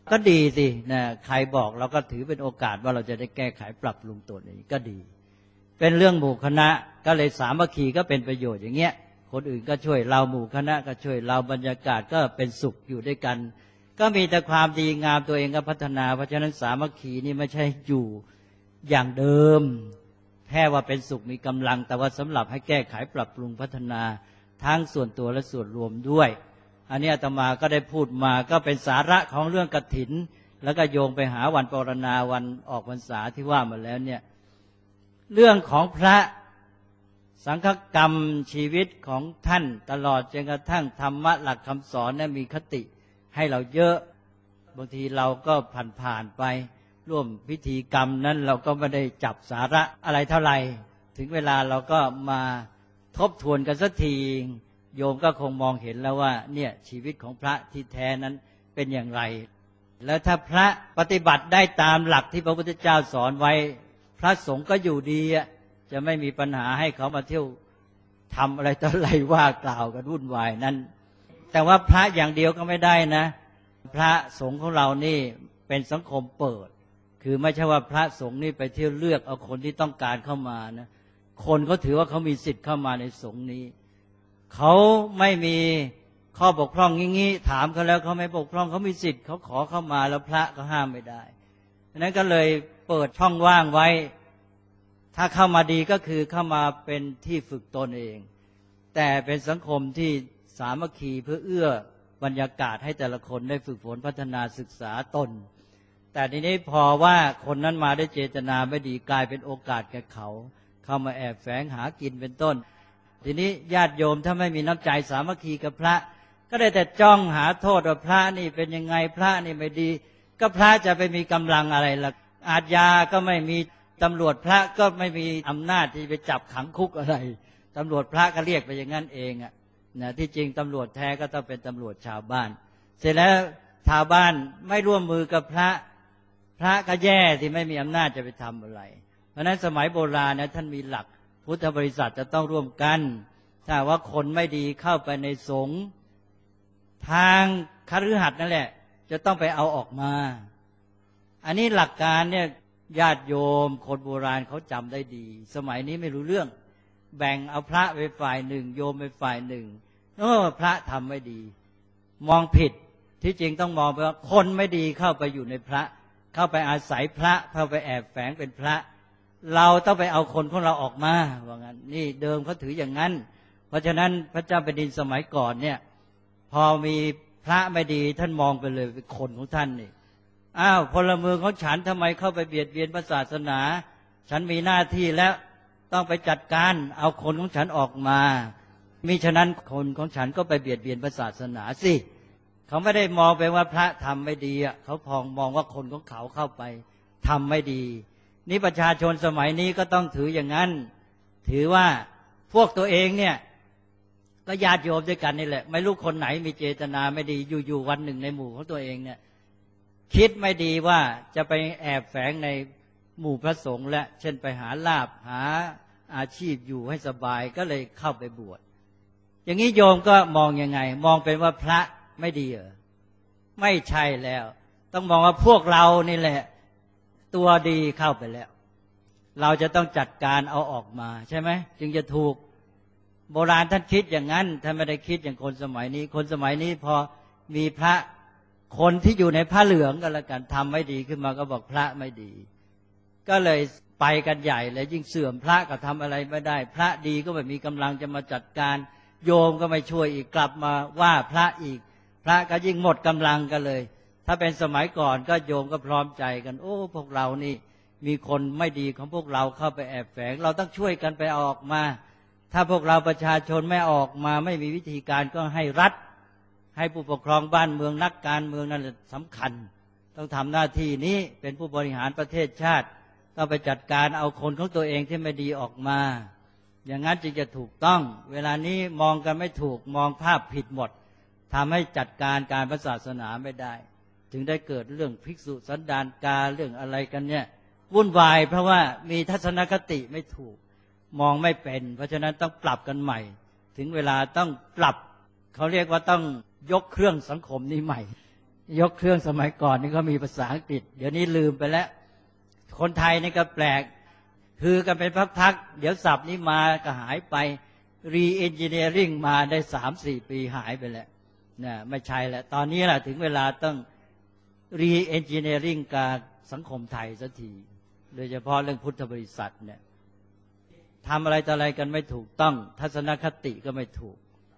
ก็ดีสินะใครบอกเราก็ถือเป็นโอกาสว่าเราจะได้แก้ไขปรับปรุงตัวเองก็ดีเป็นเรื่องหมู่คณะก็เลยสามัคคีก็เป็นประโยชน์อย่างเงี้ยคนอื่นก็ช่วยเราหมู่คณะก็ช่วยเราบรรยากาศก็เป็นสุขอยู่ด้วยกันก็มีแต่ความดีงามตัวเองก็พัฒนาเพราะฉะนั้นสามัคคีนี่ไม่ใช่อยู่อย่างเดิมแค่ว่าเป็นสุขมีกำลังแต่ว่าสำหรับให้แก้ไขปรับปรุงพัฒนาทั้งส่วนตัวและส่วนรวมด้วยอันนี้อาตมาก็ได้พูดมาก็เป็นสาระของเรื่องกฐินแล้วก็โยงไปหาวันปรณาวันออกพรรษาที่ว่ามาแล้วเนี่ยเรื่องของพระสังฆกรรมชีวิตของท่านตลอดจนกระทั่งธรรมะหลักคำสอนนั้นมีคติให้เราเยอะบางทีเราก็ผ่านไปร่วมพิธีกรรมนั้นเราก็ไม่ได้จับสาระอะไรเท่าไหร่ถึงเวลาเราก็มาทบทวนกันสักทีโยมก็คงมองเห็นแล้วว่าเนี่ยชีวิตของพระที่แท้นั้นเป็นอย่างไรแล้วถ้าพระปฏิบัติได้ตามหลักที่พระพุทธเจ้าสอนไว้พระสงฆ์ก็อยู่ดีจะไม่มีปัญหาให้เขามาเที่ยวทำอะไรต่ออะไรว่ากล่าวกันวุ่นวายนั้นแต่ว่าพระอย่างเดียวก็ไม่ได้นะพระสงฆ์ของเรานี่เป็นสังคมเปิดคือไม่ใช่ว่าพระสงฆ์นี่ไปเที่ยวเลือกเอาคนที่ต้องการเข้ามานะคนเขาถือว่าเขามีสิทธิ์เข้ามาในสงฆ์นี้เขาไม่มีข้อบกพร่องงี้ถามเขาแล้วเขาไม่บกพร่องเขามีสิทธิ์เขาขอเข้ามาแล้วพระก็ห้ามไม่ได้ดังนั้นก็เลยเปิดช่องว่างไว้ถ้าเข้ามาดีก็คือเข้ามาเป็นที่ฝึกตนเองแต่เป็นสังคมที่สามัคคีเพื่อเอื้อบรรยากาศให้แต่ละคนได้ฝึกฝนพัฒนาศึกษาตนแต่ทีนี้พอว่าคนนั้นมาได้เจตนาไม่ดีกลายเป็นโอกาสแก่เขาเข้ามาแอบแฝงหากินเป็นต้นทีนี้ญาติโยมถ้าไม่มีน้ำใจสามัคคีกับพระก็ได้แต่จ้องหาโทษว่าพระนี่เป็นยังไงพระนี่ไม่ดีก็พระจะไปมีกำลังอะไรล่ะอาชญาก็ไม่มีตำรวจพระก็ไม่มีอำนาจที่ไปจับขังคุกอะไรตำรวจพระก็เรียกไปอย่างนั้นเองนะที่จริงตำรวจแท้ก็ต้องเป็นตำรวจชาวบ้านเสร็จแล้วชาวบ้านไม่ร่วมมือกับพระก็แย่ที่ไม่มีอำนาจจะไปทำอะไรเพราะฉะนั้นสมัยโบราณนะท่านมีหลักพุทธบริษัทจะต้องร่วมกันถ้าว่าคนไม่ดีเข้าไปในสงฆ์ทางคฤหัสถ์นั่นแหละจะต้องไปเอาออกมาอันนี้หลักการเนี่ยญาติโยมคนโบราณเขาจำได้ดีสมัยนี้ไม่รู้เรื่องแบ่งเอาพระไปฝ่ายหนึ่งโยมไปฝ่ายหนึ่งพระทำไม่ดีมองผิดที่จริงต้องมองไปว่าคนไม่ดีเข้าไปอยู่ในพระเข้าไปอาศัยพระเข้าไปแอบแฝงเป็นพระเราต้องไปเอาคนของเราออกมาว่างั้นนี่เดิมเขาถืออย่างนั้นเพราะฉะนั้นพระเจ้าแผ่นดินสมัยก่อนเนี่ยพอมีพระไม่ดีท่านมองไปเลยเป็นคนของท่านนี่พลเมืองของฉันทำไมเข้าไปเบียดเบียนพระศาสนาฉันมีหน้าที่แล้วต้องไปจัดการเอาคนของฉันออกมามิฉะนั้นคนของฉันก็ไปเบียดเบียนพระศาสนาสิเขาไม่ได้มองไปว่าพระทำไม่ดีเขามองว่าคนของเขาเข้าไปทำไม่ดีนี่ประชาชนสมัยนี้ก็ต้องถืออย่างนั้นถือว่าพวกตัวเองเนี่ยก็ญาติโยมด้วยกันนี่แหละไม่รู้คนไหนมีเจตนาไม่ดีอยู่ๆวันหนึ่งในหมู่ของตัวเองเนี่ยคิดไม่ดีว่าจะไปแอบแฝงในหมู่พระสงฆ์และเช่นไปหาลาภหาอาชีพอยู่ให้สบายก็เลยเข้าไปบวชอย่างนี้โยมก็มองยังไงมองเป็นว่าพระไม่ดีเหรอไม่ใช่แล้วต้องมองว่าพวกเรานี่แหละตัวดีเข้าไปแล้วเราจะต้องจัดการเอาออกมาใช่ไหมจึงจะถูกโบราณท่านคิดอย่างนั้นท่านไม่ได้คิดอย่างคนสมัยนี้คนสมัยนี้พอมีพระคนที่อยู่ในผ้าเหลืองก็แล้วกันทำไม่ดีขึ้นมาก็บอกพระไม่ดีก็เลยไปกันใหญ่เลยยิ่งเสื่อมพระก็ทำอะไรไม่ได้พระดีก็ไม่มีกำลังจะมาจัดการโยมก็ไม่ช่วยอีกกลับมาว่าพระอีกพระก็ยิ่งหมดกำลังกันเลยถ้าเป็นสมัยก่อนก็โยมก็พร้อมใจกันพวกเรานี่มีคนไม่ดีของพวกเราเข้าไปแอบแฝงเราต้องช่วยกันไปออกมาถ้าพวกเราประชาชนไม่ออกมาไม่มีวิธีการก็ให้รัฐให้ผู้ปกครองบ้านเมืองนักการเมืองนั่นสำคัญต้องทำหน้าที่นี้เป็นผู้บริหารประเทศชาติต้องไปจัดการเอาคนของตัวเองที่ไม่ดีออกมาอย่างนั้นจึงจะถูกต้องเวลานี้มองกันไม่ถูกมองภาพผิดหมดทำให้จัดการการศาสนาไม่ได้ถึงได้เกิดเรื่องภิกษุสันดานกาเรื่องอะไรกันเนี่ยวุ่นวายเพราะว่ามีทัศนคติไม่ถูกมองไม่เป็นเพราะฉะนั้นต้องปรับกันใหม่ถึงเวลาต้องปรับเขาเรียกว่าต้องยกเครื่องสังคมนี้ใหม่ยกเครื่องสมัยก่อนนี่ก็มีภาษาอังกฤษเดี๋ยวนี้ลืมไปแล้วคนไทยนี่ก็แปลกคือกันเป็นพักๆเดี๋ยวศัพท์นี้มาก็หายไป re-engineering มาได้ 3-4 ปีหายไปแล้วนะไม่ใช่แล้วตอนนี้แหละถึงเวลาต้อง re-engineering การสังคมไทยสักทีโดยเฉพาะเรื่องพุทธบริษัทเนี่ยทำอะไรต่ออะไรกันไม่ถูกต้องทัศนคติก็ไม่ถูก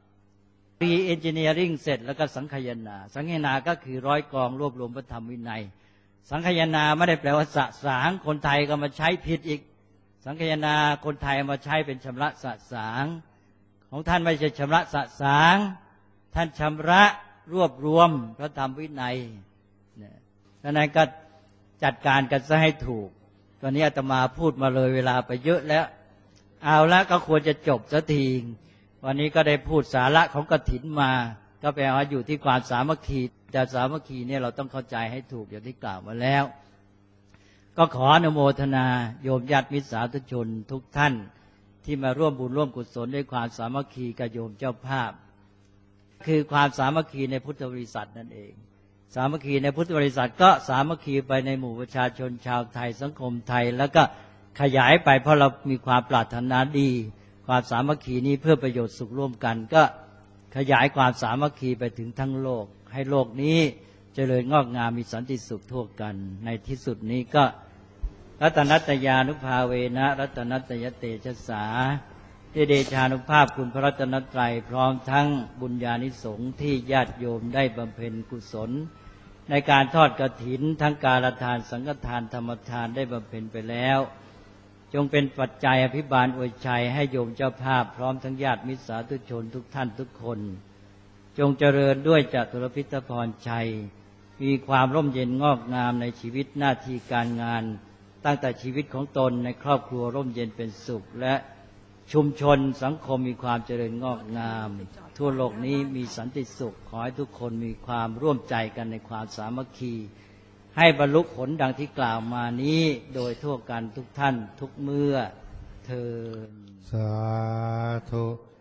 re-engineering เสร็จแล้วก็สังคายนาสังคายนาก็คือร้อยกองรวบรวมพระธรรมวินัยสังคายนาไม่ได้แปลว่าสะสางคนไทยก็มาใช้ผิดอีกสังคายนาคนไทยมาใช้เป็นชำระสะสางของท่านไม่ใช่ชำระสะสางท่านชำระรวบรวมพระธรรมวินัยดังนั้นก็จัดการกันซะให้ถูกตอนนี้อาตมาพูดมาเลยเวลาไปเยอะแล้วเอาละก็ควรจะจบสักทีวันนี้ก็ได้พูดสาระของกฐินมาก็แปลว่าอยู่ที่ความสามัคคีแต่สามัคคีเนี่ยเราต้องเข้าใจให้ถูกอย่างที่กล่าวมาแล้วก็ขออนุโมทนาโยมญาติมิตรสาธุชนทุกท่านที่มาร่วมบุญร่วมกุศลด้วยความสามัคคีกับโยมเจ้าภาพคือความสามัคคีในพุทธบริษัทนั่นเองสามัคคีในพุทธบริษัทก็สามัคคีไปในหมู่ประชาชนชาวไทยสังคมไทยแล้วก็ขยายไปเพราะเรามีความปรารถนาดีความสามัคคีนี้เพื่อประโยชน์สุขร่วมกันก็ขยายความสามัคคีไปถึงทั้งโลกให้โลกนี้เจริญงอกงามมีสันติสุขทั่วกันในที่สุดนี้ก็รัตนัตยานุภาเวนะรัตนัตยเตชะสาด้วยเดชานุภาพคุณพระรัตนตรัยพร้อมทั้งบุญญานิสงส์ที่ญาติโยมได้บำเพ็ญกุศลในการทอดกฐินทั้งกาลทานสังฆทานธรรมทานได้บำเพ็ญไปแล้วจงเป็นปัจจัยอภิบาลอวยชัยให้โยมเจ้าภาพพร้อมทั้งญาติมิตรสาธุชนทุกท่านทุกคนจงเจริญด้วยจตุรพิทพรชัยมีความร่มเย็นงอกงามในชีวิตหน้าที่การงานตั้งแต่ชีวิตของตนในครอบครัวร่มเย็นเป็นสุขและชุมชนสังคมมีความเจริญงอกงามทั่วโลกนี้มีสันติสุขขอให้ทุกคนมีความร่วมใจกันในความสามัคคีให้บรรลุผลดังที่กล่าวมานี้โดยทั่วกันทุกท่านทุกเมื่อเทอญสาธุ